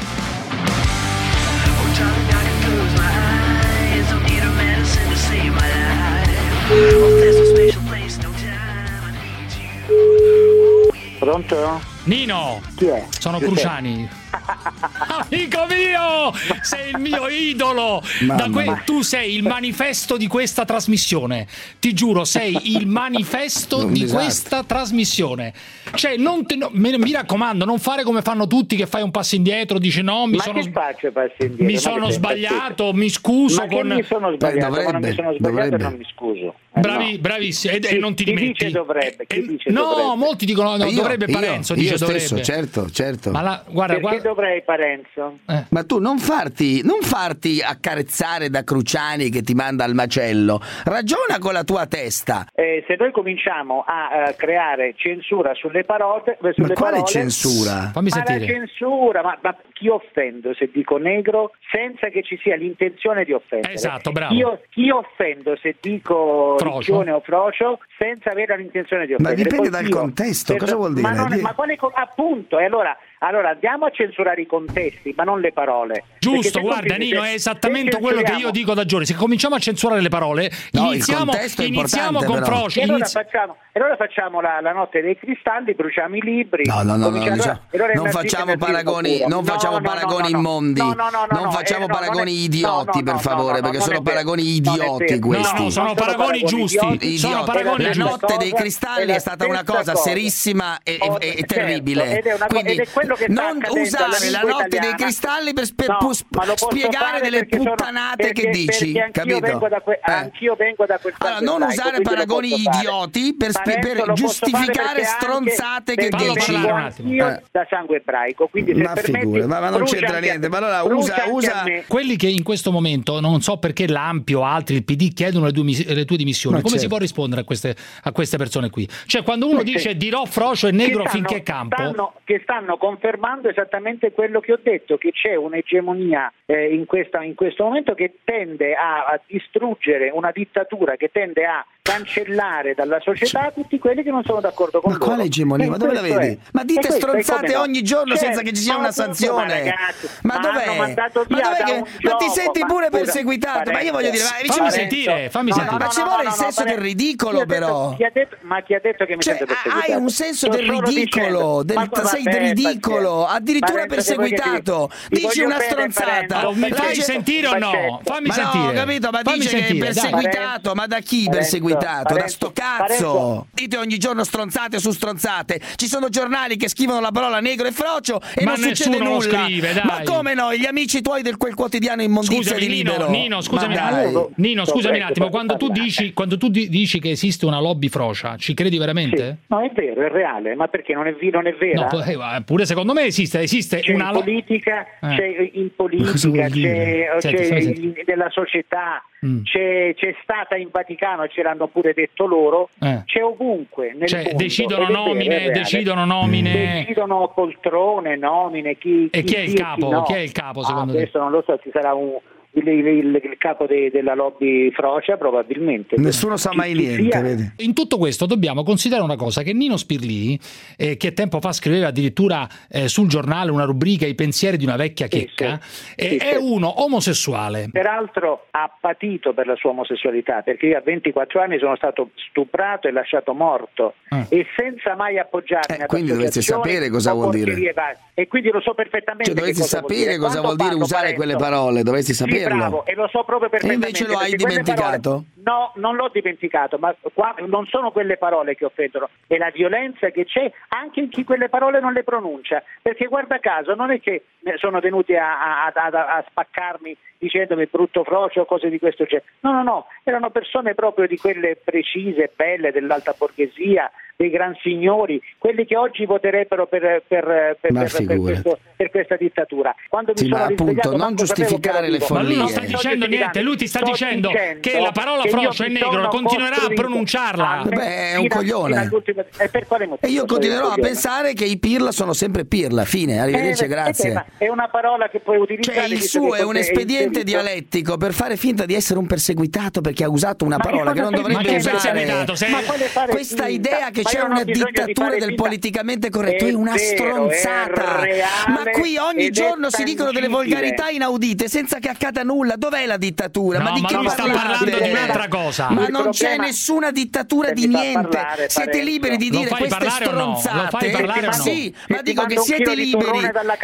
Pronto? Nino, chi è? Sono Cruciani. Amico mio, sei il mio idolo. Tu sei il manifesto di questa trasmissione. Ti giuro, sei il manifesto di questa trasmissione. Cioè, mi raccomando, non fare come fanno tutti, che fai un passo indietro, dici no, mi sono sbagliato, mi scuso. Mi sono sbagliato, ma non mi sono sbagliato e non mi scuso. Bravissimo, e non ti dimetti. Chi dice dovrebbe? Molti dicono dovrebbe Parenzo, dice stesso, dovrebbe. Certo. Ma guarda, dovrei Parenzo? Ma tu non farti accarezzare da Cruciani che ti manda al macello. Ragiona con la tua testa. Se noi cominciamo a creare censura sulle parole, quale censura? Fammi sentire. La censura, ma chi offendo se dico negro senza che ci sia l'intenzione di offendere? Esatto, bravo. Chi offendo se dico riccione o frocio senza avere l'intenzione di offendere? Ma dipende dal contesto, cosa vuol dire? Ma quale appunto, e allora andiamo a censurare i contesti, ma non le parole. Giusto, guarda Nino, è esattamente quello che io dico da giorni. Se cominciamo a censurare le parole, iniziamo con frocio. E allora facciamo la notte dei cristalli, bruciamo i libri. Non facciamo paragoni immondi. Non facciamo paragoni idioti, per favore, perché sono paragoni idioti questi. No, sono paragoni giusti. La notte dei cristalli è stata una cosa serissima e terribile. Quindi non usare la notte dei cristalli per spiegare delle puttanate che dici, capito? Anch'io vengo da quel allora, non usare paragoni idioti per giustificare stronzate che dici. Io da sangue ebraico, quindi se permetti, ma non c'entra niente. Ma allora usa quelli che in questo momento, non so perché l'Ampio o altri, il PD chiedono le tue dimissioni. Come si può rispondere a queste persone qui? Cioè, quando uno dice dirò Frocio e negro finché campo, che stanno confermando esattamente quello che ho detto, che c'è un'egemonia in questo momento che tende a distruggere, una dittatura che tende a cancellare dalla società tutti quelli che non sono d'accordo con loro. Ma quale egemonia? Ma dove la vedi? Ma dite stronzate ogni giorno senza che ci sia una sanzione. Ma dov'è? Ma ti senti pure perseguitato? Ma io voglio dire, fammi sentire. Ma ci vuole il senso del ridicolo, però. Ma chi ha detto che mi sento perseguitato? Hai un senso del ridicolo, sei ridicolo, addirittura perseguitato. Dici una stronzata. Mi fai sentire o no? Fammi sentire. Ho capito, ma dice che è perseguitato, ma da chi perseguitato? Da sto cazzo. Dite ogni giorno stronzate su stronzate. Ci sono giornali che scrivono la parola negro e frocio e non succede nulla. Ma come no? Gli amici tuoi del quel quotidiano immondizia di Libero. Nino, scusami un attimo. Quando tu dici che esiste una lobby frocia, ci credi veramente? Sì. No, è vero, è reale. Ma perché non è vera? No, pure secondo me esiste c'è una politica, c'è in politica, c'è nella società. C'è stata in Vaticano, ce l'hanno pure detto loro, c'è ovunque nel mondo. Decidono nomine, decidono poltrone, nomine, chi è il capo? Chi è il capo secondo te? Questo non lo so, ci sarà il capo della lobby frocia probabilmente. Nessuno sa mai niente, vedi? In tutto questo dobbiamo considerare una cosa, che Nino Spirlì, che tempo fa scriveva addirittura sul giornale una rubrica I pensieri di una vecchia checca, è uno omosessuale. Peraltro ha patito per la sua omosessualità, perché io a 24 anni sono stato stuprato e lasciato morto e senza mai appoggiarmi quindi dovresti sapere cosa vuol dire. E quindi lo so perfettamente. Cioè dovresti sapere cosa vuol dire usare quelle parole, dovresti sapere. Bravo, e lo so proprio perfettamente. E invece lo hai dimenticato? No, non l'ho dimenticato, ma qua non sono quelle parole che offendono, è la violenza che c'è anche in chi quelle parole non le pronuncia, perché guarda caso non è che sono venuti a spaccarmi dicendomi brutto frocio o cose di questo genere. No, erano persone proprio di quelle precise, belle, dell'alta borghesia, dei gran signori, quelli che oggi voterebbero per questa dittatura. Quando mi sono appunto, non giustificare le follie. Ma lui non sta dicendo niente, lui ti sta dicendo che la parola frocio e negro continuerà a pronunciarla. È un coglione. E io continuerò a pensare che i pirla sono sempre pirla, fine, arrivederci, grazie. È una parola che puoi utilizzare. Cioè il suo è un espediente dialettico per fare finta di essere un perseguitato perché ha usato una parola che non dovrebbe usare. Questa idea che c'è una dittatura del politicamente corretto è una stronzata. Ma qui ogni giorno si dicono delle volgarità inaudite senza che accada nulla. Dov'è la dittatura? No, ma di che lui sta parlando di un'altra cosa. Ma non c'è nessuna dittatura di niente. Siete liberi di dire queste stronzate. Sì, ma dico che siete liberi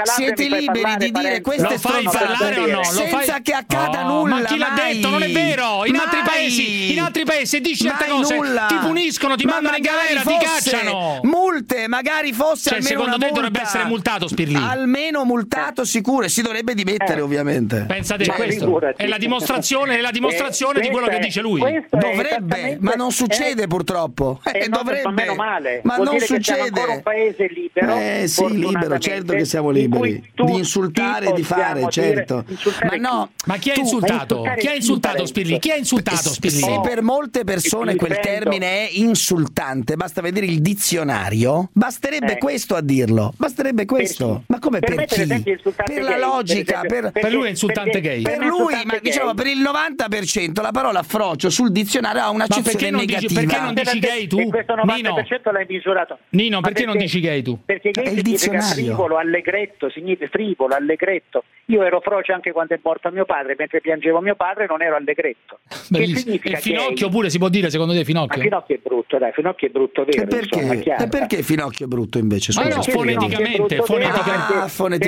di dire queste stronzate senza che accada nulla. Ma chi l'ha detto? Non è vero. In altri paesi dici certe cose, ti puniscono, ti mandano in galera, ti cacciano. Multe, magari fosse almeno secondo una te dovrebbe essere multato Spirlì? Almeno multato sicuro, e si dovrebbe dimettere ovviamente. Pensate a questo. È la dimostrazione di quello che dice lui. Dovrebbe, ma non succede purtroppo. Dovrebbe. Meno male. Ma non succede. Ancora un paese libero. Sì, libero, certo che siamo liberi di insultare e di fare, certo. Ma chi ha insultato? Chi ha insultato Spirlì? Chi ha insultato Spirlì? Se per molte persone quel termine è insultante, basta vedere il dizionario, basterebbe questo a dirlo. Basterebbe questo. Ma come per chi? Per la logica, per lui è insultante gay. Per lui, ma diciamo per il 90% la parola frocio sul dizionario ha un'accezione negativa. Perché non dici gay tu? Questo 90% l'hai misurato. Nino, perché non dici gay tu? Perché gay significa frivolo, allegretto, significa frivolo, allegretto. Io ero frocio anche quando è morto mio padre, mentre piangevo mio padre non ero allegretto. Che significa e Finocchio pure si può dire secondo te Finocchio? Ma Finocchio è brutto, dai, Finocchio è brutto, vero? E perché Finocchio è brutto invece? Ma no, foneticamente.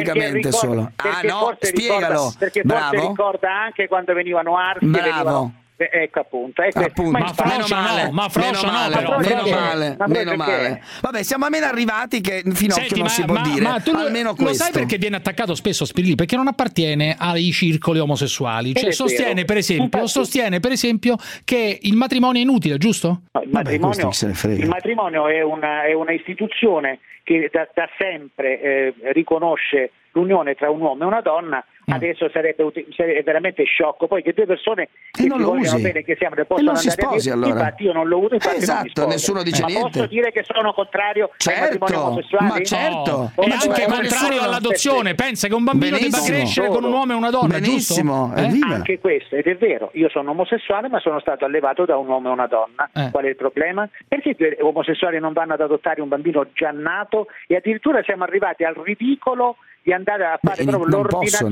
Foneticamente solo. No, spiegalo. Perché forse ricorda anche quando venivano arti. Bravo. Ecco appunto. Ma meno male. Vabbè, siamo almeno arrivati che Finocchio non si può dire. Ma tu almeno questo. Lo sai perché viene attaccato spesso Spirilli? Perché non appartiene ai circoli omosessuali. Cioè sostiene per esempio che il matrimonio è inutile, giusto? No, il matrimonio è una istituzione che da sempre riconosce l'unione tra un uomo e una donna. Adesso sarebbe veramente sciocco poi che due persone che non si lo vogliono usi. bene, che si amano, possono non si andare sposi, allora. Infatti io non lo uso, infatti non mi sposo. Nessuno dice niente. Posso dire che sono contrario ai matrimoni omosessuali? Ma certo. E anche contrario all'adozione. Pensa che un bambino debba crescere con un uomo e una donna, benissimo, giusto? Anche questo, ed è vero, io sono omosessuale ma sono stato allevato da un uomo e una donna. Qual è il problema? Perché gli omosessuali non vanno ad adottare un bambino già nato e addirittura siamo arrivati al ridicolo di andare a fare proprio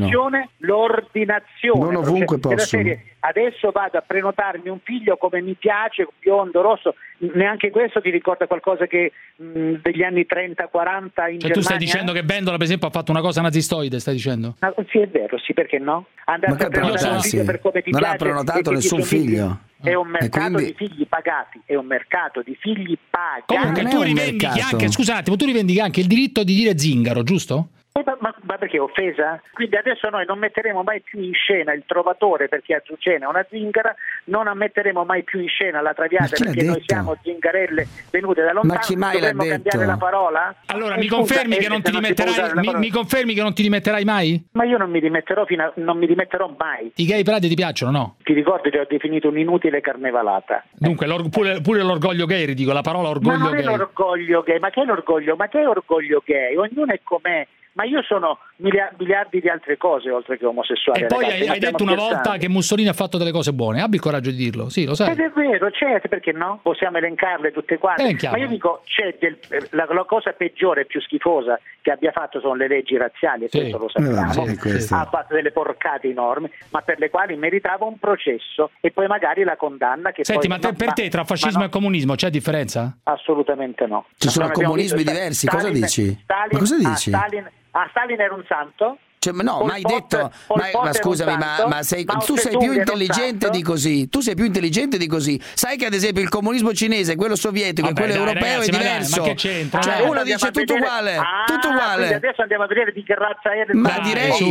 l'ordinazione non ovunque possono. Adesso vado a prenotarmi un figlio come mi piace, biondo, rosso, neanche questo ti ricorda qualcosa che degli anni 30-40 in Germania? Tu stai dicendo che Vendola per esempio ha fatto una cosa nazistoide, stai dicendo? Sì, è vero, sì, perché no? Andare a prenotare un figlio per come ti non piace, ha prenotato nessun figlio. È un mercato di figli pagati, è un mercato di figli pagati. Comunque tu rivendichi anche, scusa un attimo, tu rivendichi anche il diritto di dire zingaro, giusto? Ma perché è offesa? Quindi adesso noi non metteremo mai più in scena il Trovatore perché a Zucena è una zingara, non metteremo mai più in scena la Traviata perché noi siamo zingarelle venute da lontano. Ma chi mai l'ha detto? Cambiare la parola? Allora mi confermi che non ti rimetterai? Mi confermi che non ti rimetterai mai? Ma io non mi rimetterò mai. I gay prati ti piacciono, no? Ti ricordi che ho definito un'inutile carnevalata? Dunque pure l'orgoglio gay, ridico la parola orgoglio ma gay. Ma l'orgoglio gay, ma che è orgoglio gay? Ognuno è com'è. Ma io sono miliardi di altre cose oltre che omosessuale. E poi hai detto una volta che Mussolini ha fatto delle cose buone. Abbi il coraggio di dirlo, sì, lo sai. Ed è vero, certo, perché no? Possiamo elencarle tutte quante. Ma io dico, la cosa peggiore e più schifosa che abbia fatto sono le leggi razziali, e questo lo sappiamo. Ha fatto delle porcate enormi, ma per le quali meritava un processo e poi magari la condanna. Che Senti, poi, ma per te tra fascismo e comunismo c'è differenza? Assolutamente no. Ci sono comunismi diversi, cosa dici? Ma cosa dici? Stalin era un santo? Cioè, no, ma hai detto, ma scusami, tu sei più intelligente di così. Tu sei più intelligente di così. Sai che ad esempio il comunismo cinese, quello sovietico e quello europeo è diverso. Ma che c'entra? Cioè, uno dice tutto uguale, tutto uguale. Adesso andiamo a vedere di che razza era. Ma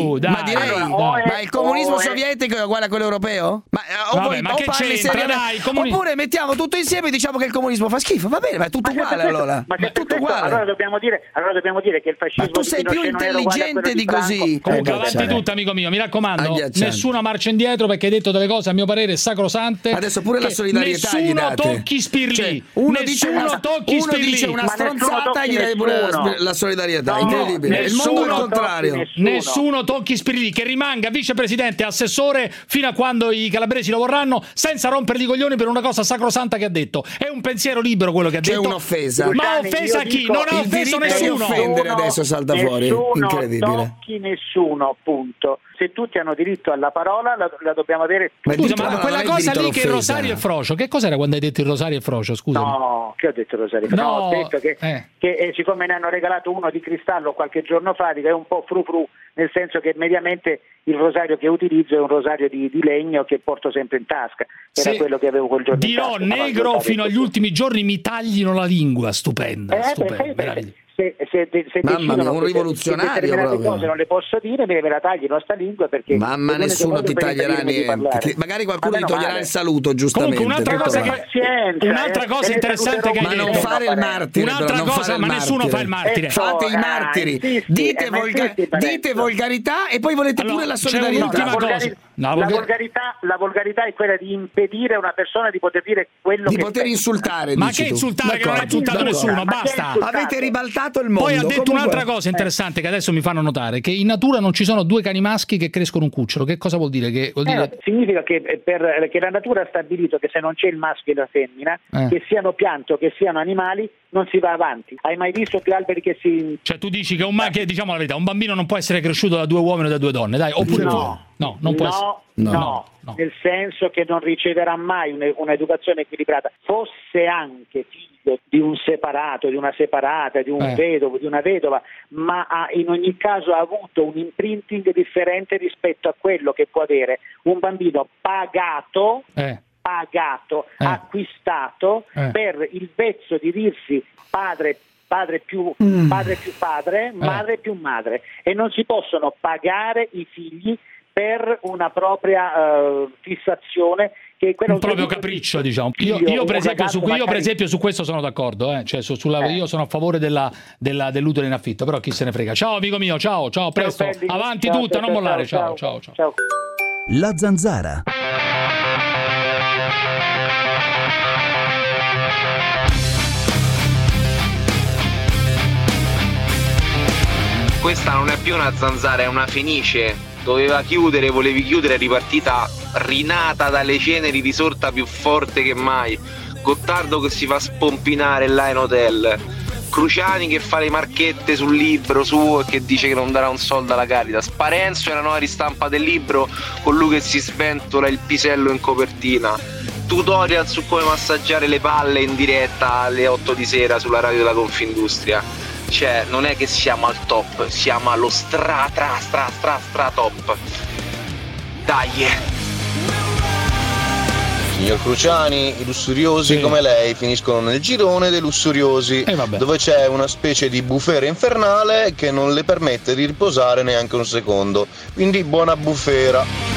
il comunismo sovietico è uguale a quello europeo? Oppure mettiamo tutto insieme e diciamo che il comunismo fa schifo. Va bene, ma è tutto uguale allora. Ma tutto uguale. Allora dobbiamo dire che il fascismo. Ma tu sei più intelligente di così. Comunque avanti tutta, amico mio, mi raccomando, nessuna marcia indietro perché hai detto delle cose a mio parere sacrosante. Adesso pure la solidarietà nessuno tocchi Spirlì, cioè, uno dice una stronzata e gli dai pure la solidarietà, incredibile. Il mondo è il contrario. Nessuno tocchi Spirlì, che rimanga vicepresidente, assessore fino a quando i calabresi lo vorranno, senza rompergli i coglioni per una cosa sacrosanta che ha detto. È un pensiero libero quello che ha detto. C'è un'offesa. Ma offesa chi? Non ha offeso nessuno. Offendere adesso salta fuori, incredibile. Nessuno, appunto. Se tutti hanno diritto alla parola, la dobbiamo avere. Scusa, ma quella cosa lì che il rosario è frocio, che cos'era quando hai detto il rosario è frocio? Scusa. No, che ho detto il rosario? No, ho detto che siccome ne hanno regalato uno di cristallo qualche giorno fa, dico, è un po' fru, nel senso che mediamente il rosario che utilizzo è un rosario di legno che porto sempre in tasca. Era quello che avevo quel giorno. Dirò negro fino agli ultimi giorni mi taglino la lingua, stupenda. Se mamma mia, un rivoluzionario proprio. Cose non le posso dire, me la taglino sta lingua perché mamma, nessuno ti taglierà niente. Magari qualcuno ti toglierà il saluto, giustamente. Comunque un'altra cosa interessante che hai detto. Ma non fare il martire. Un'altra cosa, ma nessuno fa il martire. Fate i martiri. Dite volgarità e poi volete pure la solidarietà. La volgarità è quella di impedire a una persona di poter dire quello di poter insultare. Ma che insultare? Che non ha insultato nessuno, basta. Avete ribaltato il mondo. Poi ha detto un'altra cosa interessante che adesso mi fanno notare, che in natura non ci sono due cani maschi che crescono un cucciolo. Che cosa vuol dire? Significa che la natura ha stabilito che se non c'è il maschio e la femmina, che siano piante o che siano animali, non si va avanti. Hai mai visto gli alberi che si... Cioè tu dici che diciamo la verità, un bambino non può essere cresciuto da due uomini o da due donne, dai? Oppure no, non può essere. No, nel senso che non riceverà mai un'educazione equilibrata. Fosse anche figlio di un separato, di una separata, di un vedovo, di una vedova, ma in ogni caso ha avuto un imprinting differente rispetto a quello che può avere un bambino pagato pagato, acquistato per il vezzo di dirsi padre più padre, madre più madre, e non si possono pagare i figli per una propria fissazione, che è un proprio capriccio, diciamo. Io per esempio su questo sono d'accordo, cioè io sono a favore dell'utero in affitto, però chi se ne frega. Ciao amico mio, ciao, presto, avanti tutta, non mollare, ciao. La Zanzara. Questa non è più una zanzara, è una fenice. Doveva chiudere, volevi chiudere, è ripartita rinata dalle ceneri, risorta più forte che mai. Gottardo che si fa spompinare là in hotel. Cruciani che fa le marchette sul libro suo e che dice che non darà un soldo alla Caritas. Parenzo è la nuova ristampa del libro con lui che si sventola il pisello in copertina. Tutorial su come massaggiare le palle in diretta alle 8 di sera sulla radio della Confindustria. Cioè, non è che siamo al top, siamo allo stra top. Dai! Signor Cruciani, i lussuriosi come lei finiscono nel girone dei lussuriosi, dove c'è una specie di bufera infernale che non le permette di riposare neanche un secondo. Quindi buona bufera.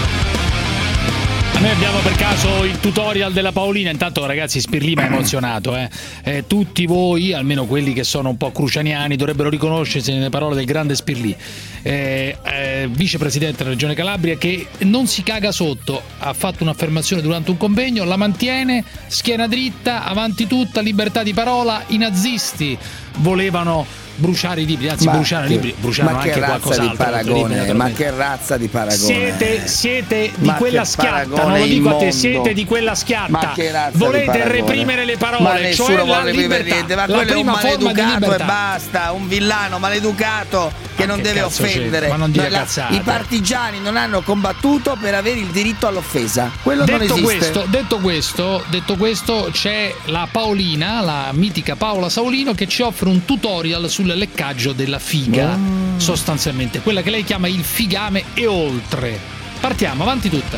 Noi abbiamo per caso il tutorial della Paolina. Intanto ragazzi, Spirlì mi ha emozionato, tutti voi, almeno quelli che sono un po' crucianiani, dovrebbero riconoscersi nelle parole del grande Spirlì, vicepresidente della Regione Calabria, che non si caga sotto. Ha fatto un'affermazione durante un convegno, la mantiene, schiena dritta, avanti tutta, libertà di parola. I nazisti volevano bruciare i libri, anzi bruciarono anche qualcos'altro. Ma che razza di paragone? Siete di quella schiatta, non lo dico a te, siete di quella schiatta. Volete reprimere le parole, ma nessuno cioè vuole reprimere niente, ma quello è un maleducato e basta, un villano maleducato che non deve offendere. Ma non dire cazzate. I partigiani non hanno combattuto per avere il diritto all'offesa. Quello non esiste. Detto questo, c'è la Paolina, la mitica Paola Saulino, che ci offre un tutorial sul leccaggio della figa, sostanzialmente quella che lei chiama il figame e oltre. Partiamo, avanti tutta.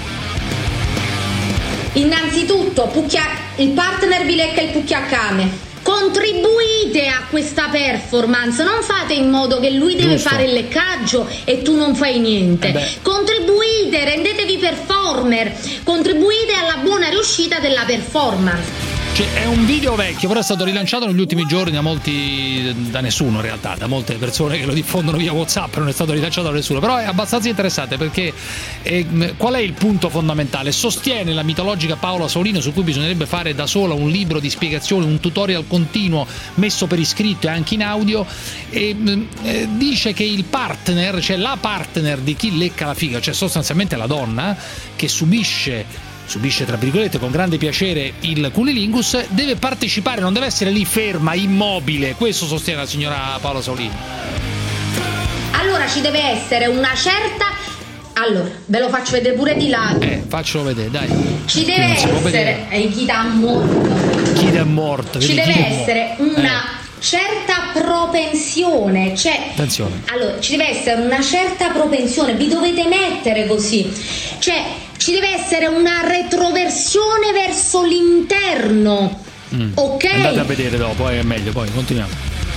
Innanzitutto il partner vi lecca il pucchiacame. Contribuite a questa performance, non fate in modo che lui deve fare il leccaggio e tu non fai niente. Contribuite, rendetevi performer, contribuite alla buona riuscita della performance. Cioè, è un video vecchio, però è stato rilanciato negli ultimi giorni da nessuno in realtà, da molte persone che lo diffondono via WhatsApp, non è stato rilanciato da nessuno, però è abbastanza interessante perché qual è il punto fondamentale? Sostiene la mitologica Paola Saulino, su cui bisognerebbe fare da sola un libro di spiegazioni, un tutorial continuo messo per iscritto e anche in audio, e dice che il partner, cioè la partner di chi lecca la figa, cioè sostanzialmente la donna che subisce tra virgolette con grande piacere il cunilingus, deve partecipare, non deve essere lì ferma, immobile. Questo sostiene la signora Paola Saulino. Allora ci deve essere una certa... Allora, ve lo faccio vedere pure di là. Faccelo vedere, dai. Ci deve essere... chi da morto. Chi da morto. Ci deve essere una... certa propensione, cioè attenzione. Allora, ci deve essere una certa propensione, vi dovete mettere così, cioè ci deve essere una retroversione verso l'interno, ok? Andate a vedere dopo, è meglio, poi continuiamo.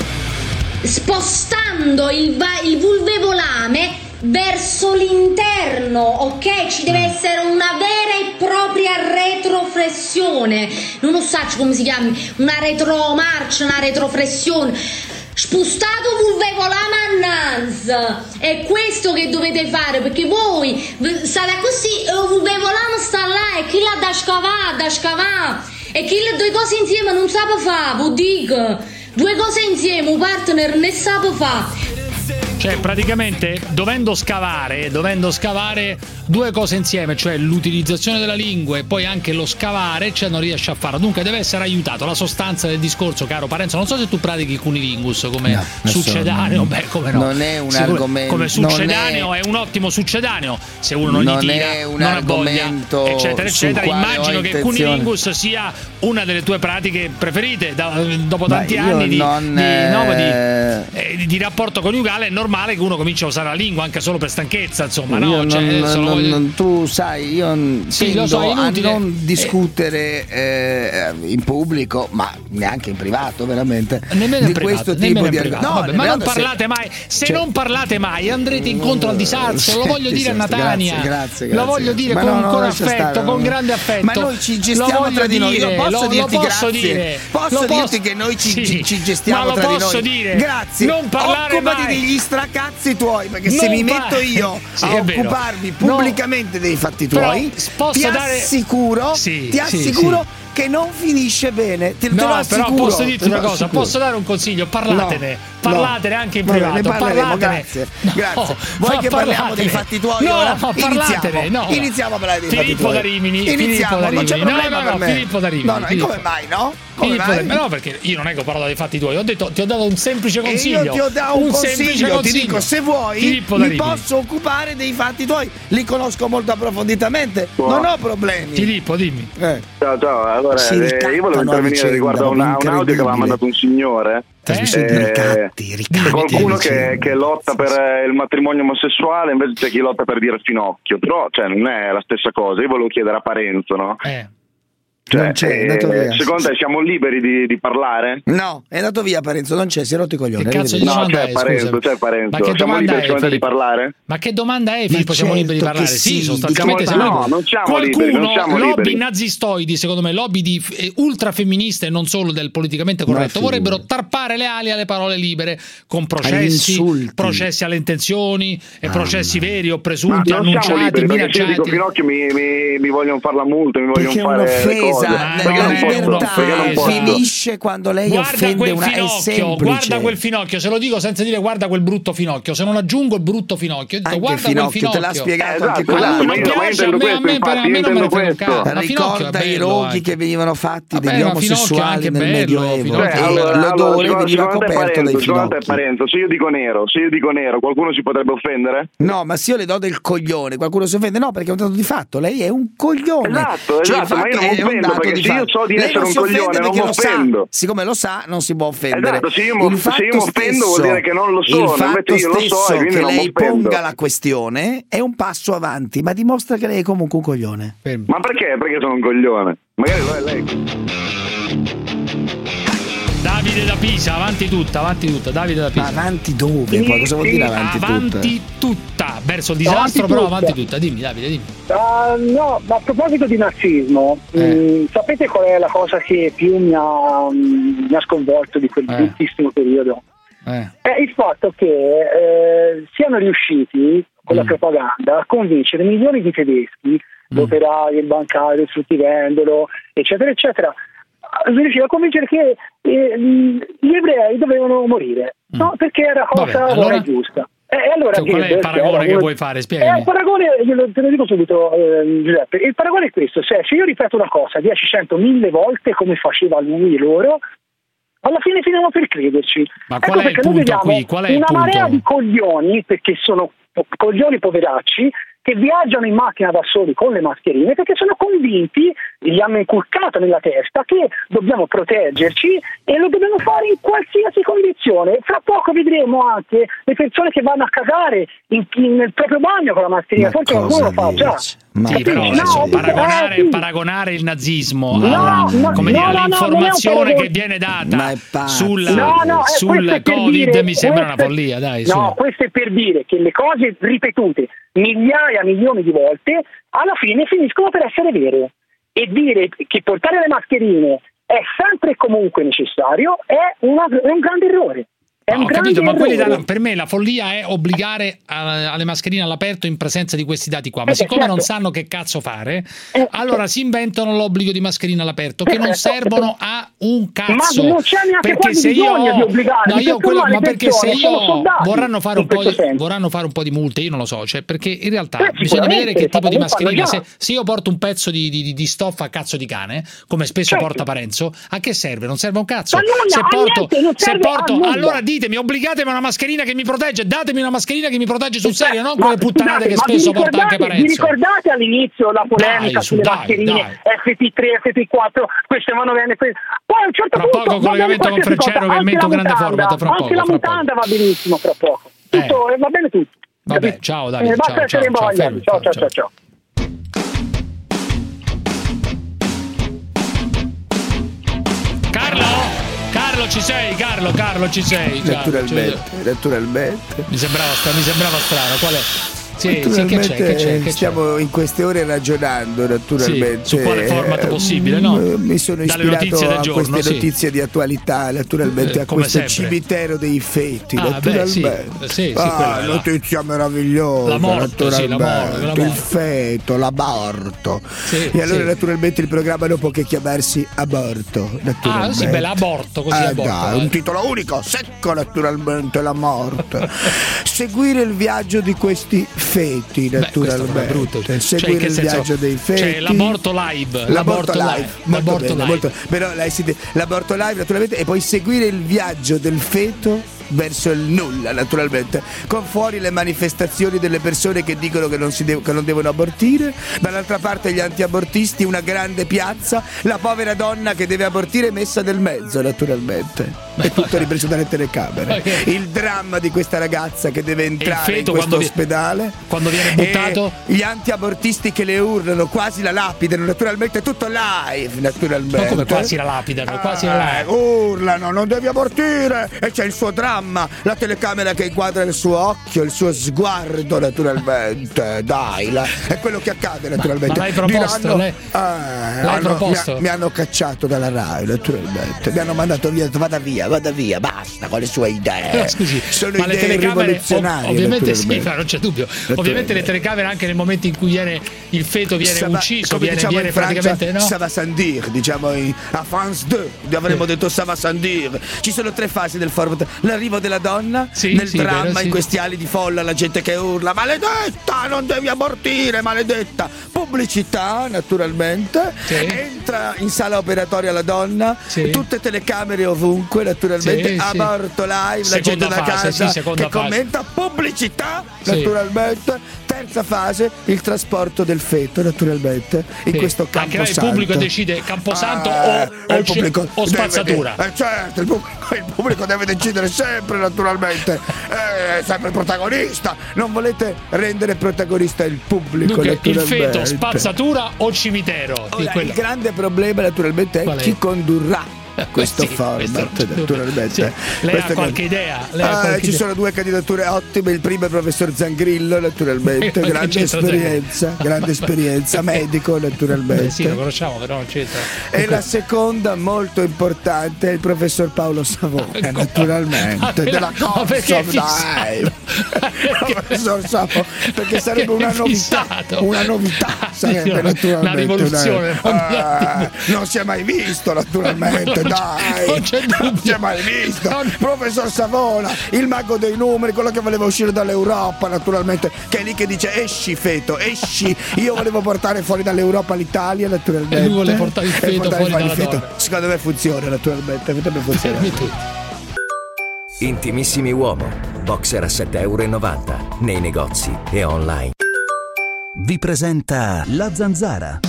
Spostando il vulvevolame verso l'interno, ok? Ci deve essere una vera e propria retroflessione, non lo so come si chiama, una retromarcia, una retroflessione. Spostato vulvevolame annanzi, è questo che dovete fare, perché voi state così, vulvevolame sta là e chi l'ha da scavare, e chi le due cose insieme non sa fare, vuol dire due cose insieme, un partner ne sa fare. Cioè praticamente dovendo scavare due cose insieme, cioè l'utilizzazione della lingua e poi anche lo scavare, cioè non riesce a farlo. Dunque deve essere aiutato. La sostanza del discorso, caro Parenzo, non so se tu pratichi il cunilingus come succedaneo, come no. Non è un argomento. Come succedaneo è un ottimo succedaneo. Se uno non gli tira, è un non argomento, eccetera, eccetera. Immagino che il cunilingus sia una delle tue pratiche preferite dopo tanti anni di rapporto coniugale. È normale che uno comincia a usare la lingua anche solo per stanchezza, insomma, no? Tu sai, io tendo a non discutere in pubblico, ma neanche in privato, veramente, nemmeno di privato, questo tipo di argomenti. Ma non parlate mai, non parlate mai andrete incontro al disastro, lo voglio dire a Natania, grazie. Lo voglio dire con affetto, con grande affetto. Ma noi ci gestiamo tra di noi. Io posso dirti grazie. Posso dirti che noi ci gestiamo tra di noi. Grazie. Non parlare occupati mai degli stracazzi tuoi, perché se mi metto io a occuparmi pubblicamente dei fatti tuoi, ti assicuro che non finisce bene. Te lo assicuro. Però posso dirti una cosa, posso dare un consiglio? Parlatene anche in privato. Grazie. Vuoi che parliamo dei fatti tuoi? Iniziamo a parlare dei fatti tuoi. Filippo da Rimini. Non c'è problema per me. Filippo da Rimini. Come mai, no? No, perché io non è che ho parlato dei fatti tuoi, ti ho dato un semplice consiglio. E io ti ho dato un consiglio, ti dico, se vuoi mi posso occupare dei fatti tuoi, li conosco molto approfonditamente, non ho problemi. Filippo, dimmi. Ciao, allora io volevo intervenire riguardo a un audio che aveva mandato un signore. Ricatti, qualcuno che lotta per il matrimonio omosessuale, invece c'è chi lotta per dire finocchio, però non è la stessa cosa. Io volevo chiedere a Parenzo, no? Non c'è, è andato via. Secondo te siamo liberi di parlare? No, è andato via Parenzo, non c'è, si è rotto i coglioni. Che cazzo di domanda è? C'è Parenzo. Ma che siamo liberi di parlare? Ma che domanda è, Filippo? Siamo liberi di parlare? Sì, sostanzialmente siamo non siamo liberi. Qualcuno, lobby nazistoidi, secondo me, lobby di ultrafemministe e non solo del politicamente corretto, vorrebbero tarpare le ali alle parole libere con processi alle intenzioni e processi veri o presunti, annunciati, minacciati. Se io dico Pinocchio mi vogliono fare la multa, mi vogliono fare la libertà finisce quando lei offende una è semplice. Guarda quel finocchio, se lo dico senza dire guarda quel brutto finocchio, se non aggiungo il brutto finocchio, dico, guarda quel finocchio, te l'ha spiegato anche quella. Non piace, a me non me ne frega un cazzo. Ricorda i roghi che venivano fatti degli omosessuali nel Medioevo, l'odore veniva coperto dai finocchi. Se io dico nero, qualcuno si potrebbe offendere? No, ma se io le do del coglione, qualcuno si offende? No, perché è un dato di fatto, lei è un coglione. Esatto, ma io non mi offendo, perché se io so di essere un coglione non mi offendo. Siccome lo sa, non si può offendere. Esatto, se io mi offendo vuol dire che non lo so. Il fatto stesso che lei ponga la questione è un passo avanti, ma dimostra che lei è comunque un coglione. Ma perché? Perché sono un coglione? Magari lo è lei. Davide da Pisa, avanti tutta, Davide da Pisa. Ma avanti dove? Cosa vuol dire avanti tutta? Verso il disastro, però avanti tutta. Dimmi, Davide, dimmi. No, ma a proposito di nazismo, sapete qual è la cosa che più mi ha sconvolto di quel bruttissimo periodo? È il fatto che siano riusciti con la propaganda a convincere milioni di tedeschi, l'operaio, il bancario, il fruttivendolo, eccetera, eccetera, riusciva a convincere che gli ebrei dovevano morire, no? Perché era cosa buona e giusta. Allora, qual è il paragone che vuoi fare? Spiegami. Il paragone, te lo dico subito, Giuseppe. Il paragone è questo: se io ripeto una cosa 10, 100, 1000 volte come faceva lui e loro, alla fine finiamo per crederci. Ma qual è il punto qui? Qual è il punto? Una marea di coglioni, perché sono coglioni poveracci, che viaggiano in macchina da soli con le mascherine perché sono convinti, gli hanno inculcato nella testa che dobbiamo proteggerci e lo dobbiamo fare in qualsiasi condizione. Fra poco vedremo anche le persone che vanno a cagare nel proprio bagno con la mascherina, forse qualcuno lo fa già. Sì, però paragonare il nazismo all'informazione che viene data sul Covid mi sembra una follia, dai. No, questo è per dire che le cose ripetute migliaia, milioni di volte alla fine finiscono per essere vere, e dire che portare le mascherine è sempre e comunque necessario è un grande errore. Ho capito, ma per me la follia è obbligare alle mascherine all'aperto in presenza di questi dati qua, ma siccome non sanno che cazzo fare, allora si inventano l'obbligo di mascherine all'aperto che non servono a un cazzo. Ma non c'è neanche perché se io di obbligare, ma perché se io vorranno fare un po' di multe, io non lo so, cioè, perché in realtà bisogna vedere che tipo di mascherina. Se io porto un pezzo di stoffa a cazzo di cane, come spesso porta Parenzo, a che serve? Non serve un cazzo. Se porto allora ditemi, obbligatemi una mascherina che mi protegge, datemi una mascherina che mi protegge sul serio, non quelle puttanate che spesso porta anche Parenzo. Vi ricordate all'inizio la polemica sulle mascherine FP3, FP4, queste vanno bene, poi a un certo punto poco collegamento con Freccero che mette un grande format, anche la mutanda va benissimo fra poco. tutto, va bene tutto. Vabbè, ciao Davide, basta essere imbagliati. Ciao. Carlo ci sei, Carlo ci sei. Naturalmente. Mi sembrava strano, qual è? Sì, naturalmente che c'è? Stiamo in queste ore ragionando naturalmente su quale format possibile, no? Mi sono ispirato a queste notizie di attualità, naturalmente a questo sempre. Cimitero dei feti, naturalmente. Notizia meravigliosa, la morte, naturalmente, il feto, l'aborto. E allora naturalmente il programma non può che chiamarsi Aborto, naturalmente. L'aborto, così aborto. Dai, un titolo unico, secco naturalmente, la morte. Seguire il viaggio di questi feti, naturalmente. Seguire il viaggio dei feti. Cioè l'aborto live. Però l'aborto live naturalmente, e poi seguire il viaggio del feto verso il nulla, naturalmente, con fuori le manifestazioni delle persone che dicono che non devono abortire, dall'altra parte gli antiabortisti, una grande piazza, la povera donna che deve abortire messa nel mezzo, naturalmente. È tutto ripreso dalle telecamere. Il dramma di questa ragazza che deve entrare in questo ospedale, quando viene buttato, gli antiabortisti che le urlano, quasi la lapidano, naturalmente, tutto live, naturalmente. Ma come quasi la lapidano? Urlano, non devi abortire, e c'è il suo dramma, la telecamera che inquadra il suo occhio, il suo sguardo, naturalmente. Dai, è quello che accade, naturalmente. Ma l'hai proposto? L'hai proposto? Mi hanno cacciato dalla Rai, naturalmente. Mi hanno mandato via, vada via, basta con le sue idee. Scusi, sono ma idee le telecamere rivoluzionarie. Ovviamente sì, non c'è dubbio. Ovviamente le telecamere anche nel momento in cui il feto viene ucciso, come viene praticamente, no? Ça va sans dire, diciamo a France 2 avremmo detto ça va sans dire. Ci sono 3 fasi del format: l'arrivo della donna, nel dramma, in questi ali di folla, la gente che urla maledetta, non devi abortire, maledetta, pubblicità, naturalmente, entra in sala operatoria la donna, tutte telecamere ovunque, naturalmente, aborto live, la gente da casa che commenta, pubblicità, naturalmente. Terza fase, il trasporto del feto, naturalmente, in questo camposanto. Anche il pubblico decide camposanto o spazzatura. Certo, il pubblico deve decidere sempre, naturalmente, sempre il protagonista. Non volete rendere protagonista il pubblico, dunque, il feto, spazzatura o cimitero? Il grande problema, naturalmente, è chi condurrà questo format, naturalmente. Lei ha qualche idea? Ci sono 2 candidature ottime. Il primo è il professor Zangrillo, naturalmente, grande esperienza, medico, naturalmente. Sì, lo conosciamo, però non c'entra. E la seconda, molto importante, è il professor Paolo Savona, naturalmente, della Consob, dai. Professor Savona, perché sarebbe una novità, sarebbe, naturalmente, una rivoluzione. Non si è mai visto, naturalmente. Dai, non si è mai visto. Professor Savona, il mago dei numeri, quello che voleva uscire dall'Europa, naturalmente, che è lì che dice esci feto, esci. Io volevo portare fuori dall'europa l'Italia, naturalmente, e lui vuole portare il feto fuori dalla donna. Secondo me funziona, naturalmente, potrebbe funzionare. Intimissimi Uomo, boxer a €7,90 nei negozi e online. Vi presenta La Zanzara.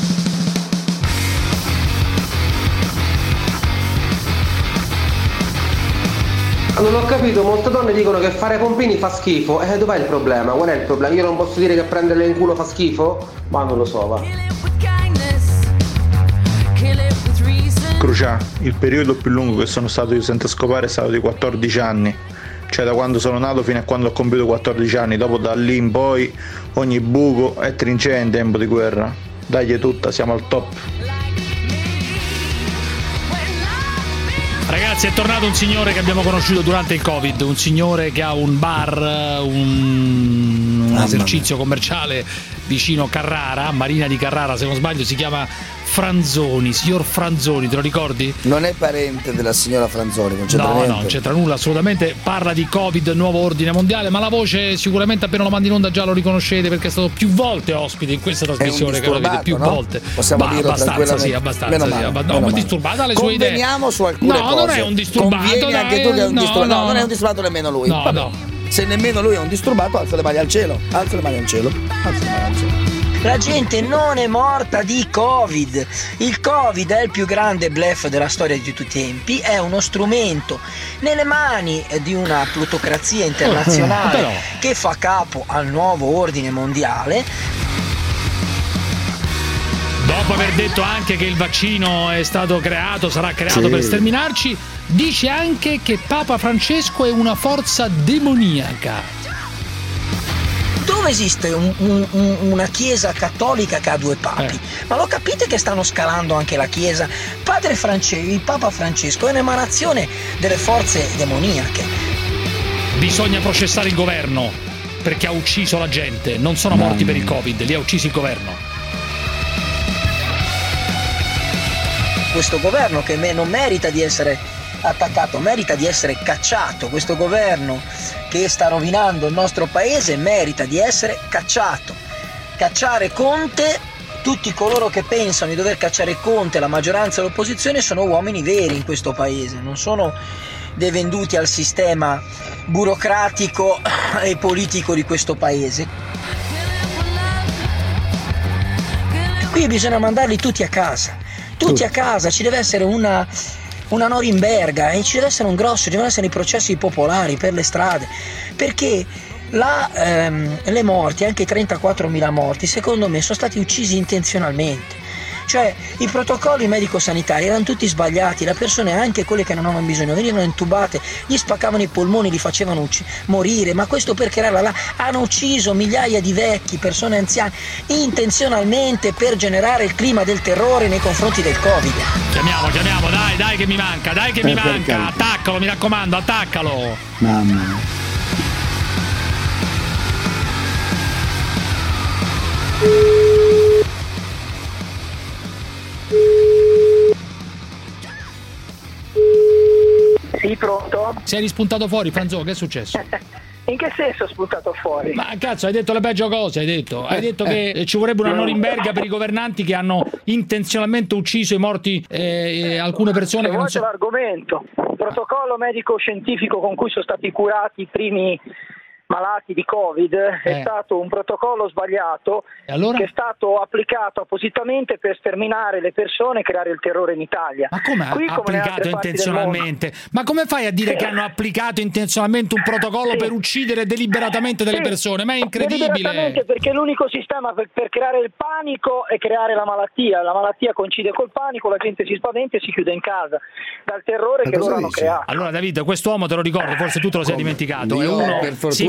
Non ho capito, molte donne dicono che fare pompini fa schifo. Dov'è il problema? Qual è il problema? Io non posso dire che prenderle in culo fa schifo? Ma non lo so, va. Crucià, il periodo più lungo che sono stato io senza scopare è stato di 14 anni. Cioè da quando sono nato fino a quando ho compiuto 14 anni. Dopo da lì in poi ogni buco è trincea in tempo di guerra. Dagli tutta, siamo al top. Ragazzi, è tornato un signore che abbiamo conosciuto durante il Covid, un signore che ha un bar, un esercizio commerciale vicino Carrara, Marina di Carrara, se non sbaglio, si chiama Franzoni, signor Franzoni, te lo ricordi? Non è parente della signora Franzoni, non c'entra niente. No, non c'entra nulla, assolutamente. Parla di Covid, nuovo ordine mondiale, ma la voce sicuramente appena lo mandi in onda già lo riconoscete perché è stato più volte ospite in questa trasmissione, che lo vede più volte. Possiamo dirlo tranquillamente. Abbastanza, ma disturbata le sue idee. Conveniamo su alcune cose. No, non è un disturbato. Convieni anche tu che è un disturbato. No, non è un disturbato nemmeno lui. No. Se nemmeno lui è un disturbato, alza le mani al cielo. Alza le mani al cielo. La gente non è morta di Covid. Il Covid è il più grande bluff della storia di tutti i tempi, è uno strumento nelle mani di una plutocrazia internazionale che fa capo al nuovo ordine mondiale. Dopo aver detto anche che il vaccino è stato creato, sarà creato per sterminarci, dice anche che Papa Francesco è una forza demoniaca. Dove esiste una chiesa cattolica che ha due papi? Ma lo capite che stanno scalando anche la chiesa? Il Papa Francesco è un'emanazione delle forze demoniache. Bisogna processare il governo perché ha ucciso la gente. Non sono morti per il Covid, li ha uccisi il governo. Questo governo che non merita di essere attaccato, merita di essere cacciato. Questo governo che sta rovinando il nostro paese merita di essere cacciato. Cacciare Conte, tutti coloro che pensano di dover cacciare Conte, la maggioranza e l'opposizione, sono uomini veri in questo paese, non sono dei venduti al sistema burocratico e politico di questo paese. Qui bisogna mandarli tutti a casa, ci deve essere una Norimberga e ci deve essere un grosso, ci devono essere i processi popolari per le strade, perché le morti, anche i 34.000 morti, secondo me sono stati uccisi intenzionalmente. Cioè i protocolli medico-sanitari erano tutti sbagliati, le persone, anche quelle che non avevano bisogno, venivano intubate, gli spaccavano i polmoni, li facevano morire, ma questo perché hanno ucciso migliaia di vecchi, persone anziane, intenzionalmente per generare il clima del terrore nei confronti del Covid. Chiamiamo, dai che mi manca, attaccalo, mi raccomando, attaccalo. Mamma. Sì, pronto? Sei rispuntato fuori, Franzo, che è successo? In che senso spuntato fuori? Ma cazzo, hai detto le peggio cose, hai detto che ci vorrebbe una Norimberga per i governanti che hanno intenzionalmente ucciso e morti alcune persone che non so. L'argomento, il protocollo medico-scientifico con cui sono stati curati i primi malati di Covid è stato un protocollo sbagliato, che è stato applicato appositamente per sterminare le persone e creare il terrore in Italia. Ma come applicato intenzionalmente? Ma come fai a dire che hanno applicato intenzionalmente un protocollo per uccidere deliberatamente delle persone? Ma è incredibile! Perché l'unico sistema per creare il panico è creare la malattia coincide col panico, la gente si spaventa e si chiude in casa dal terrore che loro hanno creato. Allora David, quest'uomo te lo ricordo, forse tu te lo sei dimenticato, è uno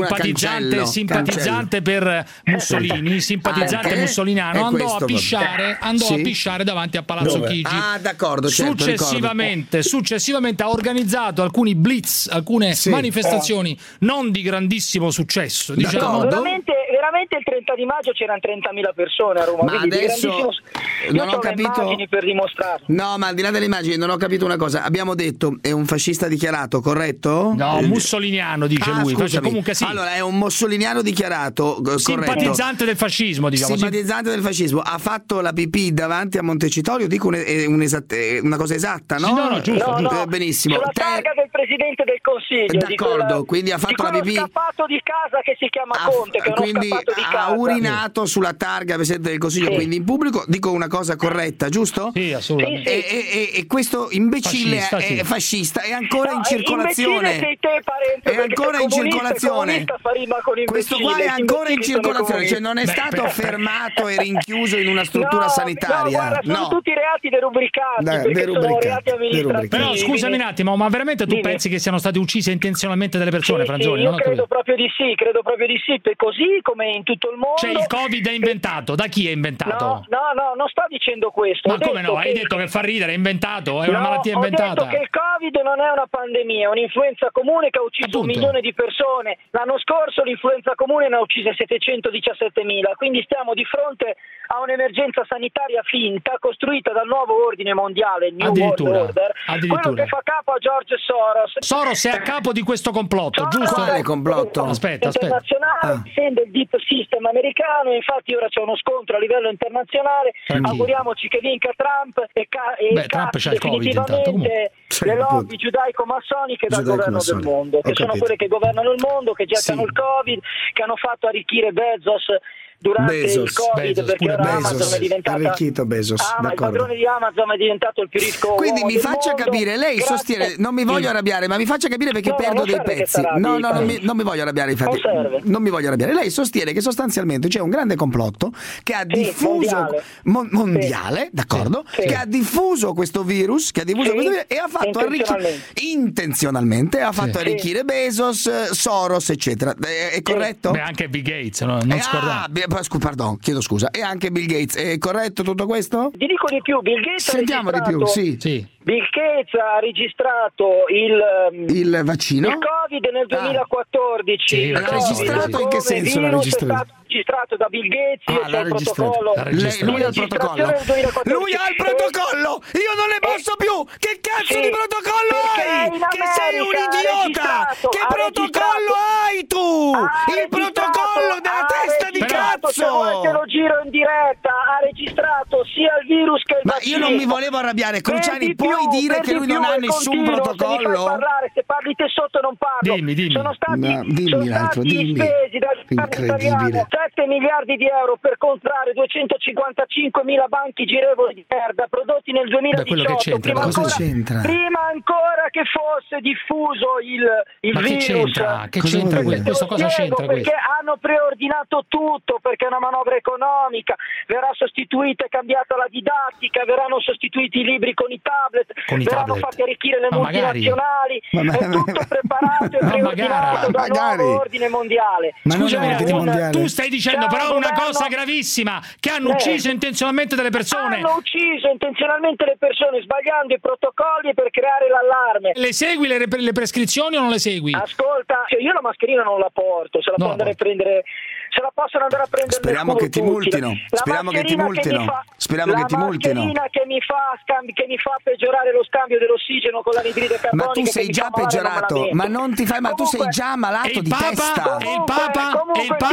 simpatizzante per Mussolini, simpatizzante mussoliniano, andò a pisciare davanti a Palazzo Chigi. Ah, d'accordo, Successivamente ha organizzato alcuni blitz, alcune manifestazioni non di grandissimo successo, diciamo. Veramente il 30 di maggio c'erano 30.000 persone a Roma. Ma adesso non ho capito. Immagini per dimostrarlo. No, ma al di là delle immagini non ho capito una cosa. Abbiamo detto è un fascista dichiarato, corretto? No, mussoliniano dice lui. Comunque sì. Allora è un mussoliniano dichiarato, simpatizzante del fascismo, diciamo. Simpatizzante del fascismo. Ha fatto la pipì davanti a Montecitorio, dico una cosa esatta, no? Sì, no, giusto. Benissimo. Sulla targa del Presidente del Consiglio. D'accordo, quindi ha fatto la pipì. Scappato di casa che si chiama Conte, che quindi ha urinato sulla targa Presidente del Consiglio, quindi in pubblico. Dico una cosa corretta, giusto? Sì, assolutamente. E questo imbecille fascista è ancora in circolazione. È ancora in circolazione. Questo qua è ancora in circolazione, cioè non è stato fermato e rinchiuso in una struttura sanitaria. Sono tutti reati derubricati. Però scusami un attimo, ma veramente tu pensi che siano state uccise intenzionalmente delle persone, Franzoni? Io credo proprio di sì, così come in tutto il mondo. Cioè il Covid è inventato, da chi è inventato? No, non sto dicendo questo. Ma come no? Hai detto che fa ridere, è inventato, è una malattia inventata. Ho detto che il Covid non è una pandemia, è un'influenza comune che ha ucciso 1 milione di persone. L'anno scorso l'influenza comune ne ha uccise 717.000, quindi stiamo di fronte a un'emergenza sanitaria finta costruita dal nuovo ordine mondiale, il New World Order, quello che fa capo a George Soros. Soros è a capo di questo complotto, giusto? Quale complotto? Aspetta. Internazionale, difende il deep system americano, infatti ora c'è uno scontro a livello internazionale. Auguriamoci che vinca Trump e Trump c'ha il Covid, definitivamente le lobby giudaico-massoniche dal governo del mondo, che sono quelle che governano il mondo, che gettano il Covid, che hanno fatto arricchire Bezos durante il Covid, perché ora Amazon è diventata arricchito Bezos, il padrone di Amazon è diventato il più ricco. Quindi mi faccia capire, lei sostiene, non mi voglio arrabbiare, ma mi faccia capire perché perdo dei pezzi. No, non mi voglio arrabbiare, infatti. Non mi voglio arrabbiare. Lei sostiene che sostanzialmente c'è un grande complotto che ha diffuso mondiale, d'accordo? Che ha diffuso questo virus, e ha fatto arricchire intenzionalmente, ha fatto arricchire Bezos, Soros, eccetera. È corretto? Beh, anche Bill Gates, no? Non Pardon, chiedo scusa. E anche Bill Gates, è corretto tutto questo? Ti dico di più, Bill Gates Sentiamo di più, sì. Bill Gates ha registrato il vaccino? Il Covid nel 2014. L'ha registrato in che senso l'ha registrato? Registrato da Bill Gates, io c'ho il protocollo. Lui ha il protocollo. Lui ha il protocollo! Io non ne posso più! Che cazzo di protocollo hai? Che sei un idiota! Che protocollo hai tu? Il protocollo della testa di cazzo! Te lo giro in diretta, ha registrato sia il virus che il vaccino. Ma io non mi volevo arrabbiare, Cruciani, puoi dire che lui non ha nessun protocollo? Se mi fai parlare, se parli te sotto non parlo. Dimmi. Sono stati spesi dal italiano 7 miliardi di euro per comprare 255.000 banchi girevoli di merda prodotti nel 2018. Prima ancora che fosse diffuso il virus. Che c'entra questo? Cosa c'entra questo? Perché hanno preordinato tutto, perché è una manovra economica, verrà sostituita e cambiata la didattica, verranno sostituiti i libri con i tablet, verranno fatti arricchire le multinazionali, è tutto preparato e preordinato dal nuovo ordine mondiale. Scusami, tu stai dicendo però una cosa gravissima, che hanno ucciso intenzionalmente delle persone. Hanno ucciso intenzionalmente le persone sbagliando i protocolli per creare l'allarme. Le segui le prescrizioni o non le segui? Ascolta, io la mascherina non la porto, se la può andare a prendere, se la possono andare a prendere. Speriamo che ti multino. Speriamo che ti multino. Speriamo che ti multino. La mascherina che mi fa peggiorare lo scambio dell'ossigeno con l'anidride carbonica. Ma tu sei già peggiorato, ma non ti fai, ma tu sei già malato di testa. E il Papa?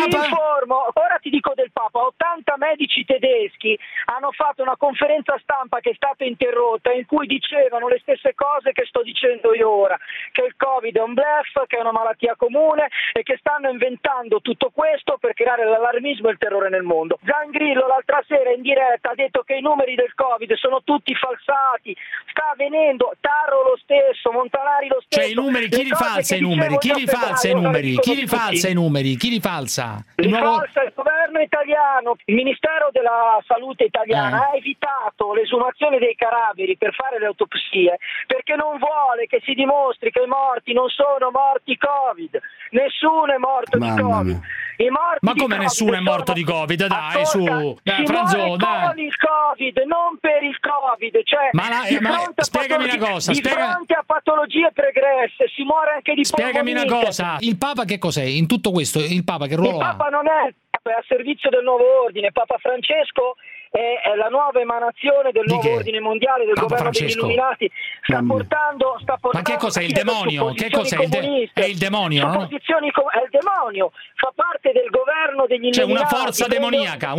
Ora ti dico del Papa, 80 medici tedeschi hanno fatto una conferenza stampa che è stata interrotta, in cui dicevano le stesse cose che sto dicendo io ora, che il Covid è un bluff, che è una malattia comune e che stanno inventando tutto questo per creare l'allarmismo e il terrore nel mondo. Zangrillo l'altra sera in diretta ha detto che i numeri del Covid sono tutti falsati, sta avvenendo, Tarro lo stesso, Montanari lo stesso. Cioè i numeri, chi li falsa i numeri? Chi li falsa i numeri? Chi li falsa i numeri? Chi li falsa? Falsa il governo italiano, il Ministero della Salute italiana ha evitato l'esumazione dei cadaveri per fare le autopsie perché non vuole che si dimostri che i morti non sono morti Covid. Nessuno è morto di Covid. Ma come nessuno è morto di Covid? Dai, su, Franzo, dai. Con il Covid, non per il Covid. Cioè, spiegami una cosa. Di fronte a patologie pregresse si muore anche di Spiegami una cosa. Il Papa che cos'è? In tutto questo, il Papa che ruolo ha? Il Papa non è a servizio del nuovo ordine. Papa Francesco è la nuova emanazione del nuovo ordine mondiale del governo degli Illuminati. Sta portando ma che cos'è il demonio? Che cos'è è il demonio? No? È il demonio, fa parte del governo degli Illuminati. C'è una forza demoniaca,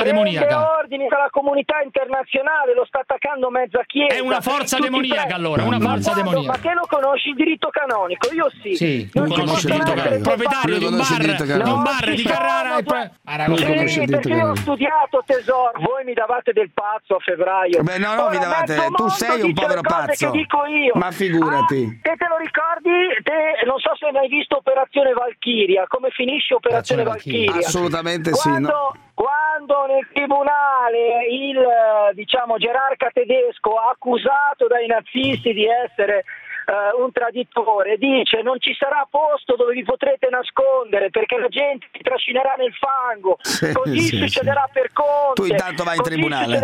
ordini dalla comunità internazionale, lo sta attaccando mezza chiesa. È una forza demoniaca allora, una forza demoniaca. Ma che lo conosci il diritto canonico? Io sì. Sì, non conosci il diritto canonico. Proprietario di un bar di Carrara sì, perché io ho studiato, tesoro. Voi mi davate del pazzo a febbraio. Beh, no, mi davate. Tu sei un povero pazzo. Che dico io. Ma figurati. Te lo ricordi? Non so se hai mai visto Operazione Valchiria. Come finisce Operazione Valchiria? Assolutamente sì. Quando nel tribunale il gerarca tedesco accusato dai nazisti di essere un traditore dice non ci sarà posto dove vi potrete nascondere perché la gente si trascinerà nel fango, così succederà per Conte. Tu intanto vai in tribunale,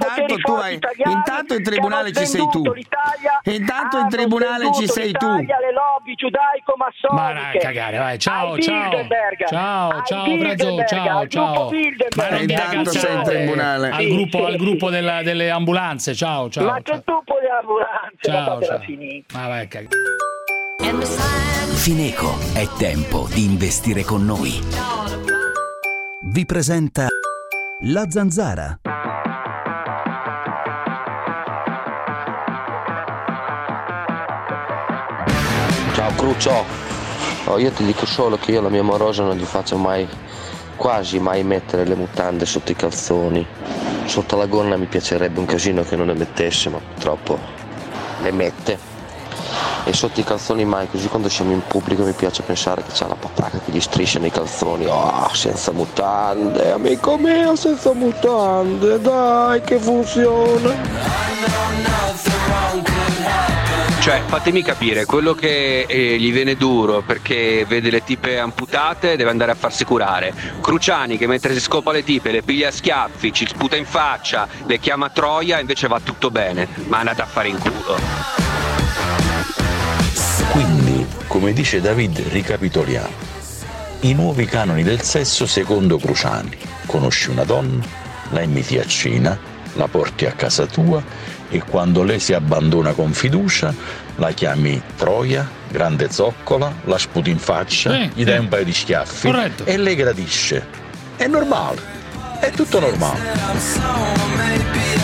intanto in tribunale ci sei tu, intanto in tribunale ci sei tu. Le lobby giudaico-massoniche. Ma dai, cagare, vai, ciao Franzo, ciao. Ma intanto sei in tribunale. Al gruppo delle ambulanze, ciao. Ma che gruppo di ambulanze? Ciao. Vai, Fineco, è tempo di investire con noi. Vi presenta La Zanzara. Ciao Crucio, io ti dico solo che io la mia morosa non gli faccio mai quasi mai mettere le mutande sotto i calzoni. Sotto la gonna mi piacerebbe un casino che non le mettesse, ma purtroppo le mette. E sotto i calzoni mai, così quando siamo in pubblico mi piace pensare che c'ha la pataca che gli striscia nei calzoni. Oh, senza mutande, amico mio, senza mutande, dai che funziona. Cioè, fatemi capire, quello che gli viene duro perché vede le tipe amputate deve andare a farsi curare. Cruciani che mentre si scopa le tipe le piglia a schiaffi, ci sputa in faccia, le chiama Troia, invece va tutto bene. Ma andate a fare in culo. Quindi, come dice David, ricapitoliamo. I nuovi canoni del sesso secondo Cruciani. Conosci una donna, la inviti a cena, la porti a casa tua e quando lei si abbandona con fiducia la chiami Troia, grande zoccola, la sputi in faccia, gli dai un paio di schiaffi. Corretto. E lei gradisce. È normale, è tutto normale.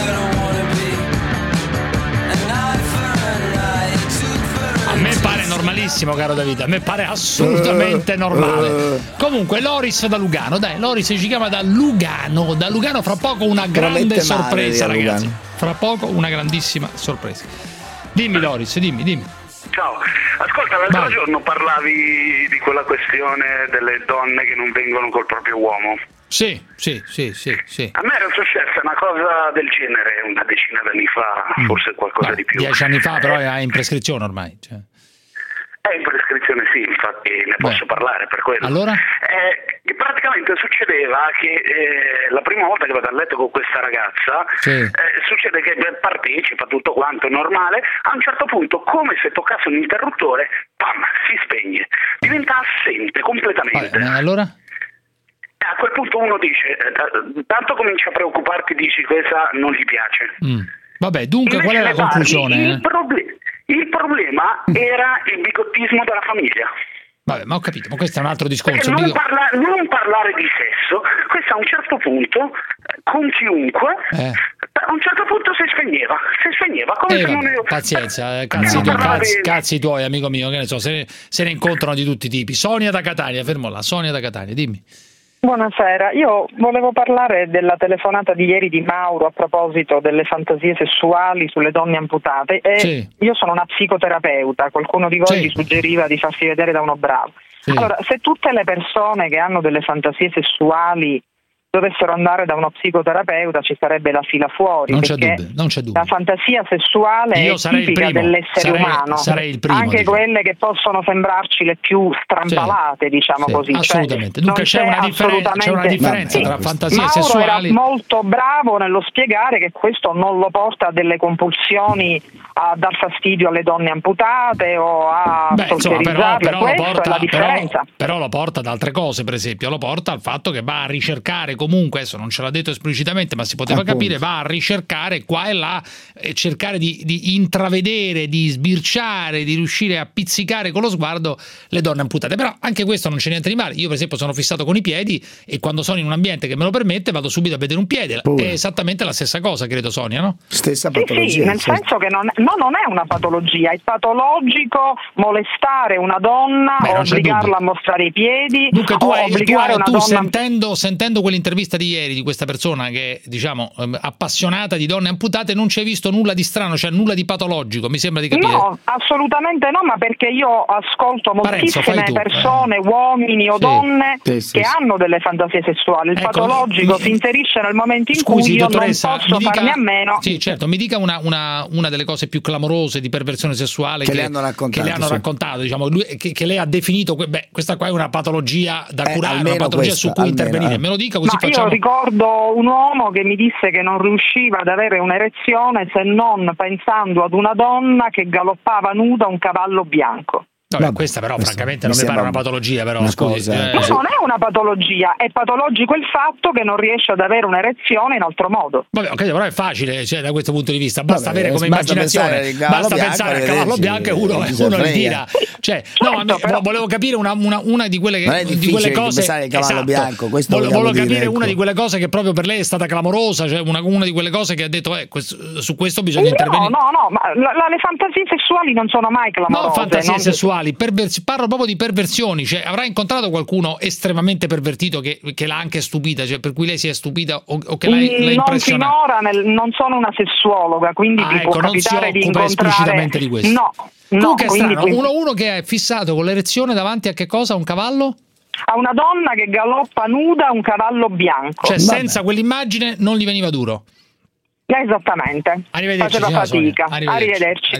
A me pare normalissimo, caro Davide, a me pare assolutamente normale. Comunque Loris da Lugano, dai, Loris ci chiama da Lugano, fra poco una grande sorpresa, ragazzi. Fra poco una grandissima sorpresa. Dimmi Loris, dimmi. Ciao, ascolta, l'altro giorno parlavi di quella questione delle donne che non vengono col proprio uomo. Sì. A me era successa una cosa del genere una decina d'anni fa, forse qualcosa di più. 10 anni fa, però è in prescrizione ormai. Cioè. È in prescrizione, sì, infatti ne posso parlare per quello. Allora? Praticamente succedeva che la prima volta che vado a letto con questa ragazza, succede che partecipa tutto quanto normale, a un certo punto, come se toccasse un interruttore, pam, si spegne, diventa assente completamente. Allora? A quel punto uno dice, tanto comincia a preoccuparti, dici questa non gli piace. Vabbè, dunque qual è la conclusione? Il problema era il bigottismo della famiglia. Vabbè, ma ho capito, ma questo è un altro discorso. Non parlare di sesso, questo a un certo punto, con chiunque, a un certo punto si spegneva come se non ero... Pazienza, cazzi tuoi, amico mio, che ne so, se ne incontrano di tutti i tipi. Sonia da Catania, fermo là, Sonia da Catania, dimmi. Buonasera, io volevo parlare della telefonata di ieri di Mauro a proposito delle fantasie sessuali sulle donne amputate e io sono una psicoterapeuta, qualcuno di voi mi suggeriva di farsi vedere da uno bravo. Allora, se tutte le persone che hanno delle fantasie sessuali dovessero andare da uno psicoterapeuta ci sarebbe la fila fuori, non perché c'è dubbio. La fantasia sessuale è tipica dell'essere umano, sarei il primo, anche quelle che possono sembrarci le più strampalate, diciamo così. Assolutamente, dunque c'è una differenza tra fantasie Mauro sessuali. Era molto bravo nello spiegare che questo non lo porta a delle compulsioni a dar fastidio alle donne amputate o a stalkerizzarle, questa è la differenza. Però lo porta ad altre cose, per esempio lo porta al fatto che va a ricercare comunque, adesso non ce l'ha detto esplicitamente ma si poteva capire, va a ricercare qua e là e cercare di intravedere, di sbirciare, di riuscire a pizzicare con lo sguardo le donne amputate. Però anche questo non c'è niente di male. Io per esempio sono fissato con i piedi e quando sono in un ambiente che me lo permette vado subito a vedere un piede. È esattamente la stessa cosa, credo, Sonia, no? Stessa patologia. Sì, nel senso che non è una patologia, è patologico molestare una donna o obbligarla a mostrare i piedi. Dunque tu sentendo quell'intervista di ieri di questa persona che è, diciamo, appassionata di donne amputate, non c'è visto nulla di strano, cioè nulla di patologico, mi sembra di capire. No, assolutamente no, ma perché io ascolto moltissime persone, uomini o donne che hanno delle fantasie sessuali. Il patologico si inserisce nel momento in cui io non posso farne a meno. Sì, certo, mi dica una delle cose più clamorose di perversione sessuale che le hanno raccontato, diciamo, che lei ha definito, questa qua è una patologia da curare, una patologia su cui intervenire. Me lo dica così. Io ricordo un uomo che mi disse che non riusciva ad avere un'erezione se non pensando ad una donna che galoppava nuda un cavallo bianco. Questa però francamente non mi pare una patologia, però no, non è una patologia, è patologico il fatto che non riesce ad avere un'erezione in altro modo. Vabbè, però è facile, cioè, da questo punto di vista, basta avere come immaginazione, basta pensare al cavallo bianco e uno li tira. Cioè, però volevo capire una di quelle che di quelle cose il cavallo bianco, volevo capire una di quelle cose che proprio per lei è stata clamorosa, cioè una di quelle cose che ha detto su questo bisogna intervenire. No, ma le fantasie sessuali non sono mai clamorose. No, fantasie sessuali sessuali, parlo proprio di perversioni, cioè avrà incontrato qualcuno estremamente pervertito che l'ha anche stupita, cioè per cui lei si è stupita o che l'ha impressionata? Finora non sono una sessuologa, quindi ecco, può capitare di incontrare esplicitamente di questo. No, comunque è strano, uno che è fissato con l'erezione davanti a che cosa? Un cavallo? A una donna che galoppa nuda un cavallo bianco. Cioè senza quell'immagine non gli veniva duro. Esattamente. Arrivederci. Faceva fatica. Arrivederci.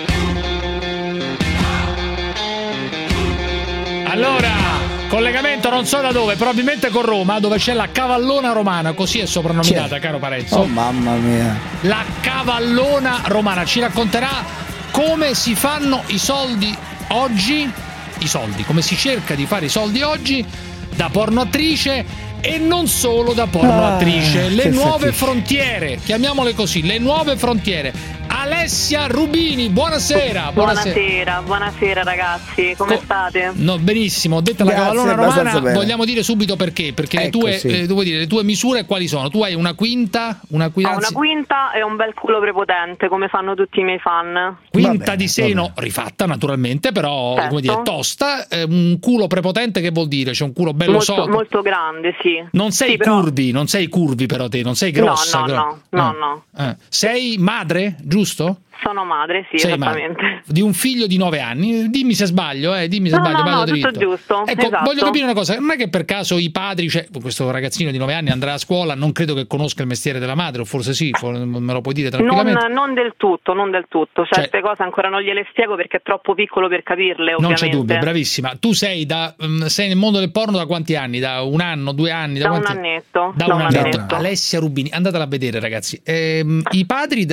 Allora, collegamento non so da dove, probabilmente con Roma, dove c'è la Cavallona Romana, così è soprannominata, caro Parenzo. Oh mamma mia. La Cavallona Romana ci racconterà come si fanno i soldi oggi, come si cerca di fare i soldi oggi da pornoattrice e non solo da pornoattrice, le nuove frontiere, chiamiamole così, le nuove frontiere. Alessia Rubini, buonasera. Buonasera ragazzi, come state? No, benissimo, detta la Cavallona Romana, vogliamo dire subito perché le tue misure quali sono? Tu hai una quinta e un bel culo prepotente, come fanno tutti i miei fan. Quinta di seno rifatta naturalmente, però come dire, tosta, un culo prepotente che vuol dire? C'è un culo bello molto grande, sì. Non sei curvi però te, non sei grossa. No. Sei madre, giusto? Sono madre, sì, esattamente. Di un figlio di 9 anni. Dimmi se sbaglio, vado dritto. Tutto giusto. Ecco, esatto. Voglio capire una cosa, non è che per caso i padri, cioè questo ragazzino di 9 anni andrà a scuola, non credo che conosca il mestiere della madre, o forse sì, me lo puoi dire tranquillamente. Non del tutto. Certe cose ancora non gliele spiego perché è troppo piccolo per capirle, ovviamente. Non c'è dubbio, bravissima. Tu sei nel mondo del porno da quanti anni? Da 1 anno, 2 anni? Da un annetto. Da un annetto. Alessia Rubini, andatela a vedere ragazzi. I padri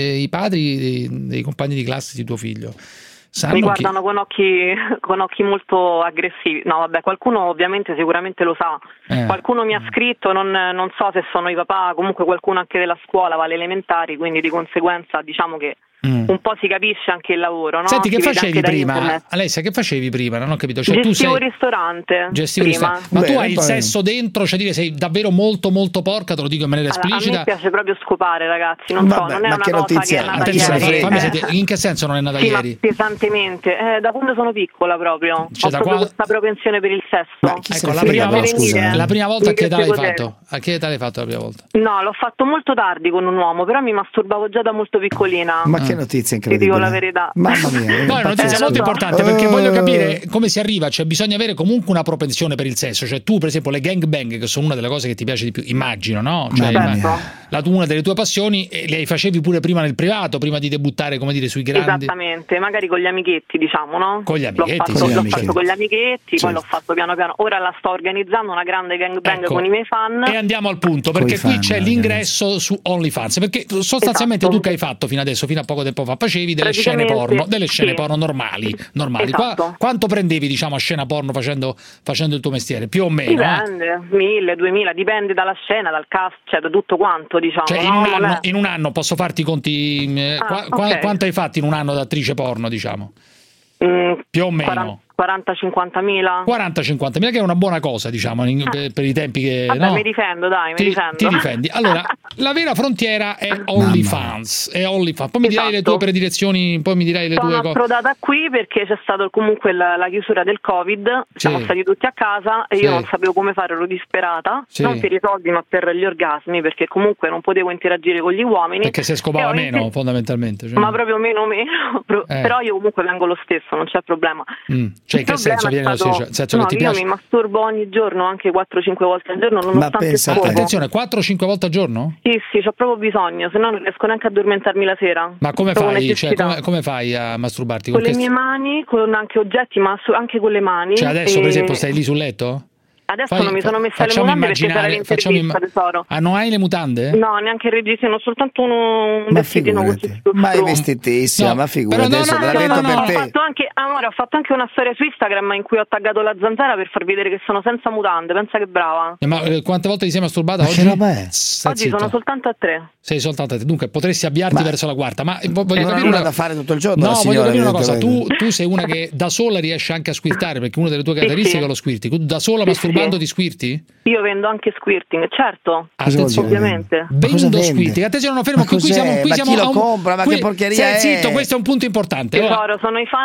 dei compagni di classe di tuo figlio mi guardano con occhi molto aggressivi. No, vabbè, qualcuno ovviamente sicuramente lo sa. Qualcuno mi ha scritto, non so se sono i papà, comunque qualcuno anche della scuola, va alle elementari, quindi di conseguenza diciamo che un po' si capisce anche il lavoro, no? Senti, che facevi prima? Alessia, che facevi prima? Non ho capito. Cioè, Gestivo il ristorante. Ma tu hai il sesso dentro, cioè dire sei davvero molto molto porca, te lo dico in maniera esplicita. A me piace proprio scopare, ragazzi, non è una cosa che è nata ieri. In che senso non è nata ieri? Pesantemente, da quando sono piccola proprio. Ho proprio questa propensione per il sesso. Ecco, la prima volta a che età l'hai fatto? A che età l'hai fatto la prima volta? No, l'ho fatto molto tardi con un uomo, però mi masturbavo già da molto piccolina. Ma che notizia incredibile. Ti dico la verità. Mamma mia. No, è una notizia molto importante perché voglio capire come si arriva, cioè bisogna avere comunque una propensione per il sesso, cioè tu per esempio le gangbang, che sono una delle cose che ti piace di più, immagino, no? Cioè una delle tue passioni, le facevi pure prima nel privato, prima di debuttare, come dire, sui grandi. Esattamente, magari con gli amichetti, diciamo, no? Con gli amichetti. L'ho fatto con gli amichetti, poi l'ho fatto piano piano. Ora la sto organizzando una grande gangbang con i miei fan. E andiamo al punto, perché qui c'è l'ingresso su OnlyFans, perché sostanzialmente tu che hai fatto fino adesso, fino a poco tempo fa, facevi delle scene porno normali. Quanto prendevi, diciamo, a scena porno facendo il tuo mestiere? Più o meno? Dipende, 1.000, 2.000, dipende dalla scena, dal cast, cioè da tutto quanto, diciamo. Cioè in un anno posso farti i conti, quanto hai fatto in un anno da attrice porno, diciamo? Più o meno 40-50.000. 40-50.000, che è una buona cosa, diciamo, per i tempi che... Vabbè, no? Mi difendo, ti difendi. Allora, la vera frontiera è OnlyFans. Poi mi dirai le tue predilezioni, poi mi dirai le tue cose. Sono approdata qui perché c'è stato comunque la chiusura del Covid, siamo stati tutti a casa e io non sapevo come fare, ero disperata, non per i soldi ma per gli orgasmi, perché comunque non potevo interagire con gli uomini. Perché si scopava meno, fondamentalmente. Cioè. Ma proprio meno. Però io comunque vengo lo stesso, non c'è problema. Cioè, in che senso viene lo stesso? No, io mi masturbo ogni giorno, anche 4-5 volte al giorno, nonostante scopo. Attenzione, 4-5 volte al giorno? Sì, c'ho proprio bisogno, se no non riesco neanche a addormentarmi la sera. Ma come fai? Cioè, come fai a masturbarti? Con le mie mani, con anche oggetti, ma anche con le mani. Cioè adesso per esempio stai lì sul letto? Adesso non mi sono messa le mutande perché sarà l'intervista, tesoro. Ah, non hai le mutande? No, neanche il reggiseno, soltanto un vestitino così. Ma è vestitissima, ma figurati, adesso te l'ha detto per te. Ho fatto anche una storia su Instagram in cui ho taggato la zanzara per far vedere che sono senza mutande, pensa che brava. Ma quante volte ti sei masturbata oggi? Oggi sono soltanto a 3. Sei soltanto a 3, dunque potresti avviarti verso la quarta, ma voglio capire una da fare tutto il giorno. No, voglio capire una cosa, tu sei una che da sola riesce anche a squirtare, perché una delle tue caratteristiche è lo squirting. Tu da sola masturbando ti squirti? Io vendo anche squirting, certo. Attenzione, ovviamente. Vendo squirting. Attenzione, non fermo, qui siamo chi lo compra, ma che porcheria è? Zitto, questo è un punto importante. Tesoro, sono i fan che mi vogliono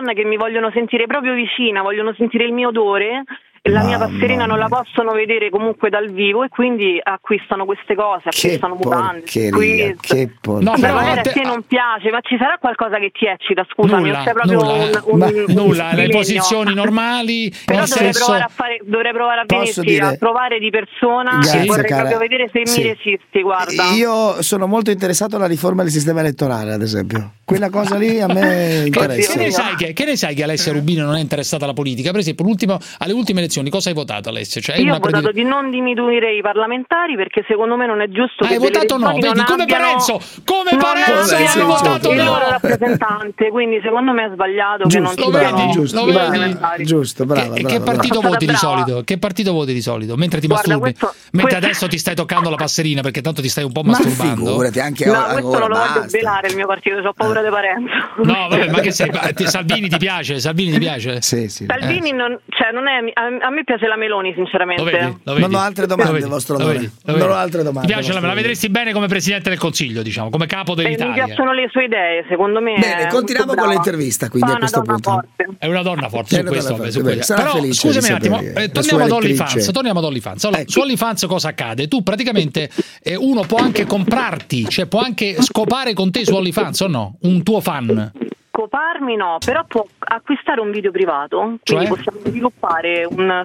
vogliono sentire proprio vicina, vogliono sentire il mio odore. E la mia passerina non la possono vedere comunque dal vivo e quindi acquistano queste cose, acquistano mutande, no, però magari a te non piace, ma ci sarà qualcosa che ti eccita, scusami, nulla, c'è proprio nulla, le posizioni normali, però dovrei provare a venirti a trovare di persona. Vorrei proprio vedere se mi resisti, guarda. Io sono molto interessato alla riforma del sistema elettorale, ad esempio. Quella cosa lì a me interessa. Che ne sai che Alessia Rubino non è interessata alla politica? Per esempio, alle ultime elezioni cosa hai votato, Alessia? Cioè, io ho votato di non diminuire i parlamentari perché secondo me non è giusto che hai votato no, vedi, come Parenzo hai votato no, rappresentante, quindi secondo me è sbagliato che non ci siano giusto, brava. Che partito voti di solito? Che partito voti di solito? Mentre ti masturbi? Mentre adesso ti stai toccando la passerina perché tanto ti stai un po' masturbando. Figurati, anche questo non lo voglio svelare il mio partito, ho paura di Parenzo. No, vabbè, ma che sei? Salvini ti piace? Sì. Salvini non è, a me piace la Meloni, sinceramente. Lo vedi? Non ho altre domande, vostro onore. Non ho altre domande. Ti piace la vedresti bene come presidente del Consiglio, diciamo, come capo dell'Italia. Mi piacciono le sue idee, secondo me. Bene, continuiamo con l'intervista, quindi a questo punto. È una donna forte su questo. Però scusami un attimo, torniamo ad OnlyFans. Allora, su OnlyFans cosa accade? Tu praticamente uno può anche comprarti, cioè può anche scopare con te su OnlyFans o no? Un tuo fan. Scoparmi no, però può acquistare un video privato, quindi possiamo sviluppare un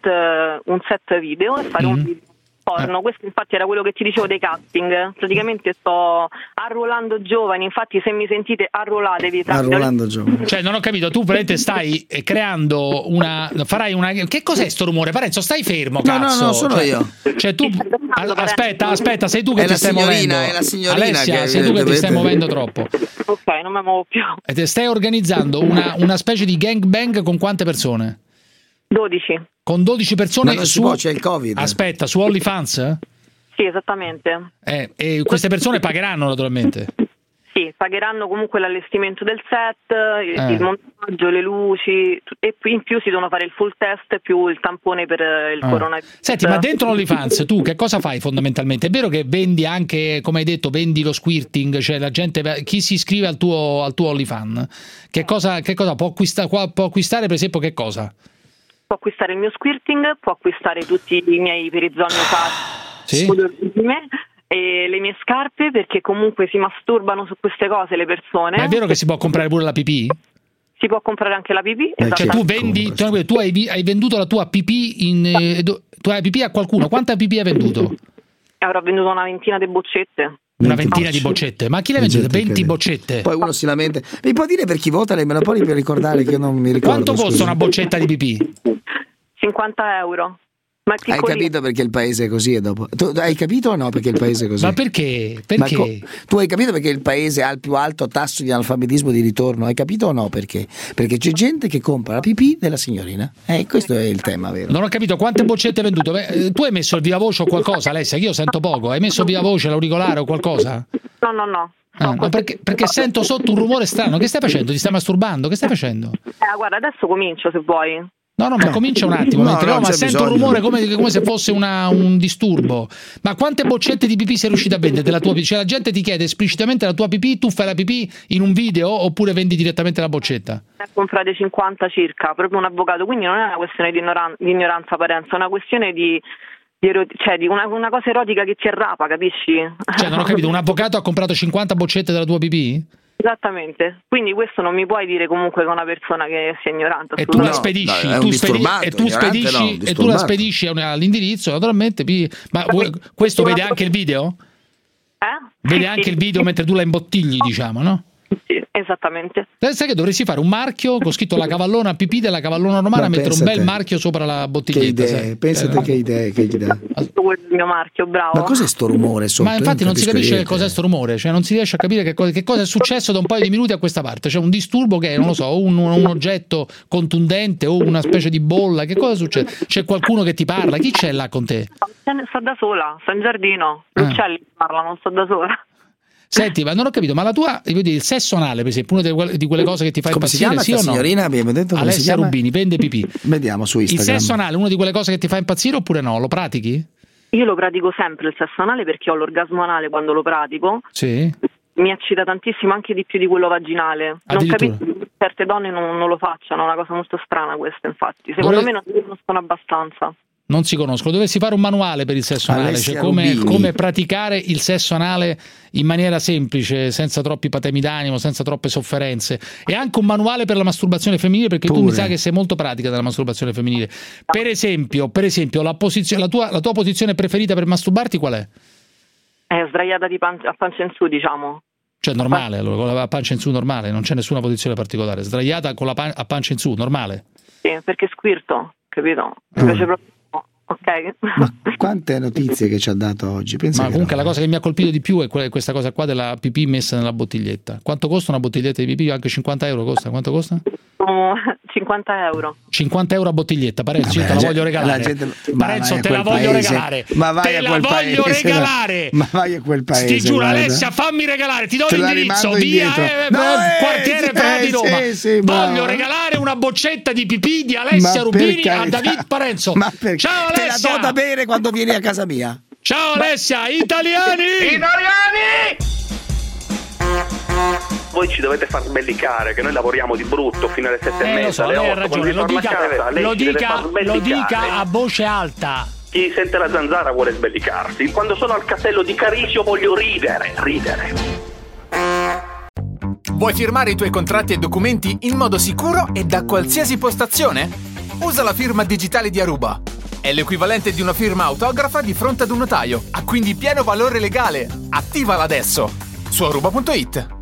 set video e fare un video porno. Questo infatti era quello che ti dicevo dei casting. Praticamente sto arruolando giovani, infatti se mi sentite arruolatevi. Arruolando giovani. Cioè non ho capito, tu praticamente stai creando farai una... Che cos'è sto rumore? Parenzo, stai fermo, cazzo. No, sono io. Cioè tu... Aspetta, sei tu che ti stai muovendo. È la signorina Alessia, che sei tu che ti stai muovendo troppo. Ok, non mi muovo più. E te stai organizzando una specie di gangbang con quante persone? 12. Con 12 persone c'è il Covid. Aspetta, su OnlyFans? Sì, esattamente. E queste persone pagheranno naturalmente? Sì, pagheranno comunque l'allestimento del set, il montaggio, le luci e in più si devono fare il full test più il tampone per il coronavirus. Senti, ma dentro OnlyFans tu che cosa fai fondamentalmente? È vero che vendi anche, come hai detto, vendi lo squirting, cioè la gente, chi si iscrive al tuo OnlyFans, che cosa può acquistare per esempio che cosa? Può acquistare il mio squirting, può acquistare tutti i miei perizoni usati e le mie scarpe, perché comunque si masturbano su queste cose le persone. Ma è vero che si può comprare pure la pipì? Si può comprare anche la pipì. Cioè tu hai venduto la tua pipì tu hai pipì a qualcuno? Quanta pipì hai venduto? Avrò venduto una ventina di boccette. Una ventina di boccette, ma chi le vende? 20 boccette. Poi uno si lamenta. Mi può dire per chi vota? Lei me la può ricordare che io non mi ricordo. Quanto costa una boccetta di pipì? 50 euro. Ma hai capito perché il paese è così? E dopo tu hai capito o no perché il paese è così? Ma perché? Tu hai capito perché il paese ha il più alto tasso di analfabetismo di ritorno? Hai capito o no perché? Perché c'è gente che compra la pipì della signorina. Questo è il tema, vero? Non ho capito quante boccette hai venduto. Tu hai messo il viva voce o qualcosa, Alessia? Che io sento poco. Hai messo viva voce, l'auricolare o qualcosa? No. Perché sento sotto un rumore strano. Che stai facendo? Ti stai masturbando? Che stai facendo? Guarda, adesso comincio se vuoi. No, ma comincia un attimo, ma sento un rumore come se fosse un disturbo. Ma quante boccette di pipì sei riuscita a vendere della tua pipì? Cioè la gente ti chiede esplicitamente la tua pipì, tu fai la pipì in un video oppure vendi direttamente la boccetta? Comprate 50 circa, proprio un avvocato, quindi non è una questione di ignoranza Parenzo, è una questione di una cosa erotica che ti arrapa, capisci? Cioè non ho capito, un avvocato ha comprato 50 boccette della tua pipì? Esattamente, quindi questo non mi puoi dire comunque che una persona che sia ignorante. E tu la spedisci, tu la spedisci all'indirizzo, naturalmente. Ma questo vede anche il video? Vede anche il video mentre tu la imbottigli, diciamo, no? Sì, esattamente. Sai che dovresti fare un marchio con scritto la cavallona pipì della cavallona romana, mettere un bel marchio sopra la bottiglietta. Pensate che idee. Quello è il mio marchio, bravo. Ma cos'è sto rumore sotto? Ma infatti non si capisce che cos'è sto rumore, cioè non si riesce a capire che cosa è successo da un paio di minuti a questa parte. C'è un disturbo che è, non lo so, un oggetto contundente o una specie di bolla. Che cosa succede? C'è qualcuno che ti parla? Chi c'è là con te? Sto da sola, sto in giardino. Gli uccelli parlano, sto da sola. Senti, ma non ho capito, ma la tua, il sesso anale, per esempio, una di quelle cose che ti fa impazzire, sì o no? Signorina, abbiamo detto Alessia Rubini, vende pipì. Vediamo su Instagram. Il sesso anale, una di quelle cose che ti fa impazzire oppure no? Lo pratichi? Io lo pratico sempre il sesso anale perché ho l'orgasmo anale quando lo pratico. Sì. mi eccita tantissimo, anche di più di quello vaginale. Non capisco che certe donne non lo facciano, è una cosa molto strana questa, infatti. Secondo me non si conoscono abbastanza. Non si conoscono. Dovessi fare un manuale per il sesso anale, cioè come praticare il sesso anale in maniera semplice, senza troppi patemi d'animo, senza troppe sofferenze, e anche un manuale per la masturbazione femminile, perché tu mi sa che sei molto pratica della masturbazione femminile. Per esempio la tua posizione preferita per masturbarti qual è? È sdraiata a pancia in su, diciamo. Cioè normale, allora, con la pancia in su normale, non c'è nessuna posizione particolare, sdraiata con a pancia in su, normale? Sì, perché squirto, capito? Mi piace proprio. Ok. Ma quante notizie che ci ha dato oggi. Pensa ma comunque la cosa che mi ha colpito di più è questa cosa qua della pipì messa nella bottiglietta. Quanto costa una bottiglietta di pipì? Anche 50 euro costa? Quanto costa? 50 euro. 50 euro a bottiglietta. Parenzo, io te la voglio regalare. Parenzo, te la voglio regalare. Ma vai te a quel la voglio paese, regalare. Ma vai a quel paese. Ti giuro, guarda. Alessia, fammi regalare. Ti do l'indirizzo. Via quartiere Prado di Roma. Voglio regalare una boccetta di pipì di Alessia Rubini a David Parenzo. Ciao Alessia. Te la do da bere quando vieni a casa mia. Ciao Alessia, italiani! Voi ci dovete far sbellicare, che noi lavoriamo di brutto fino alle 7:30, alle 8. Ragione, lo dica a voce alta. Chi sente la zanzara vuole sbellicarsi. Quando sono al castello di Carisio voglio ridere. Vuoi firmare i tuoi contratti e documenti in modo sicuro e da qualsiasi postazione? Usa la firma digitale di Aruba. È l'equivalente di una firma autografa di fronte ad un notaio. Ha quindi pieno valore legale. Attivala adesso su aruba.it.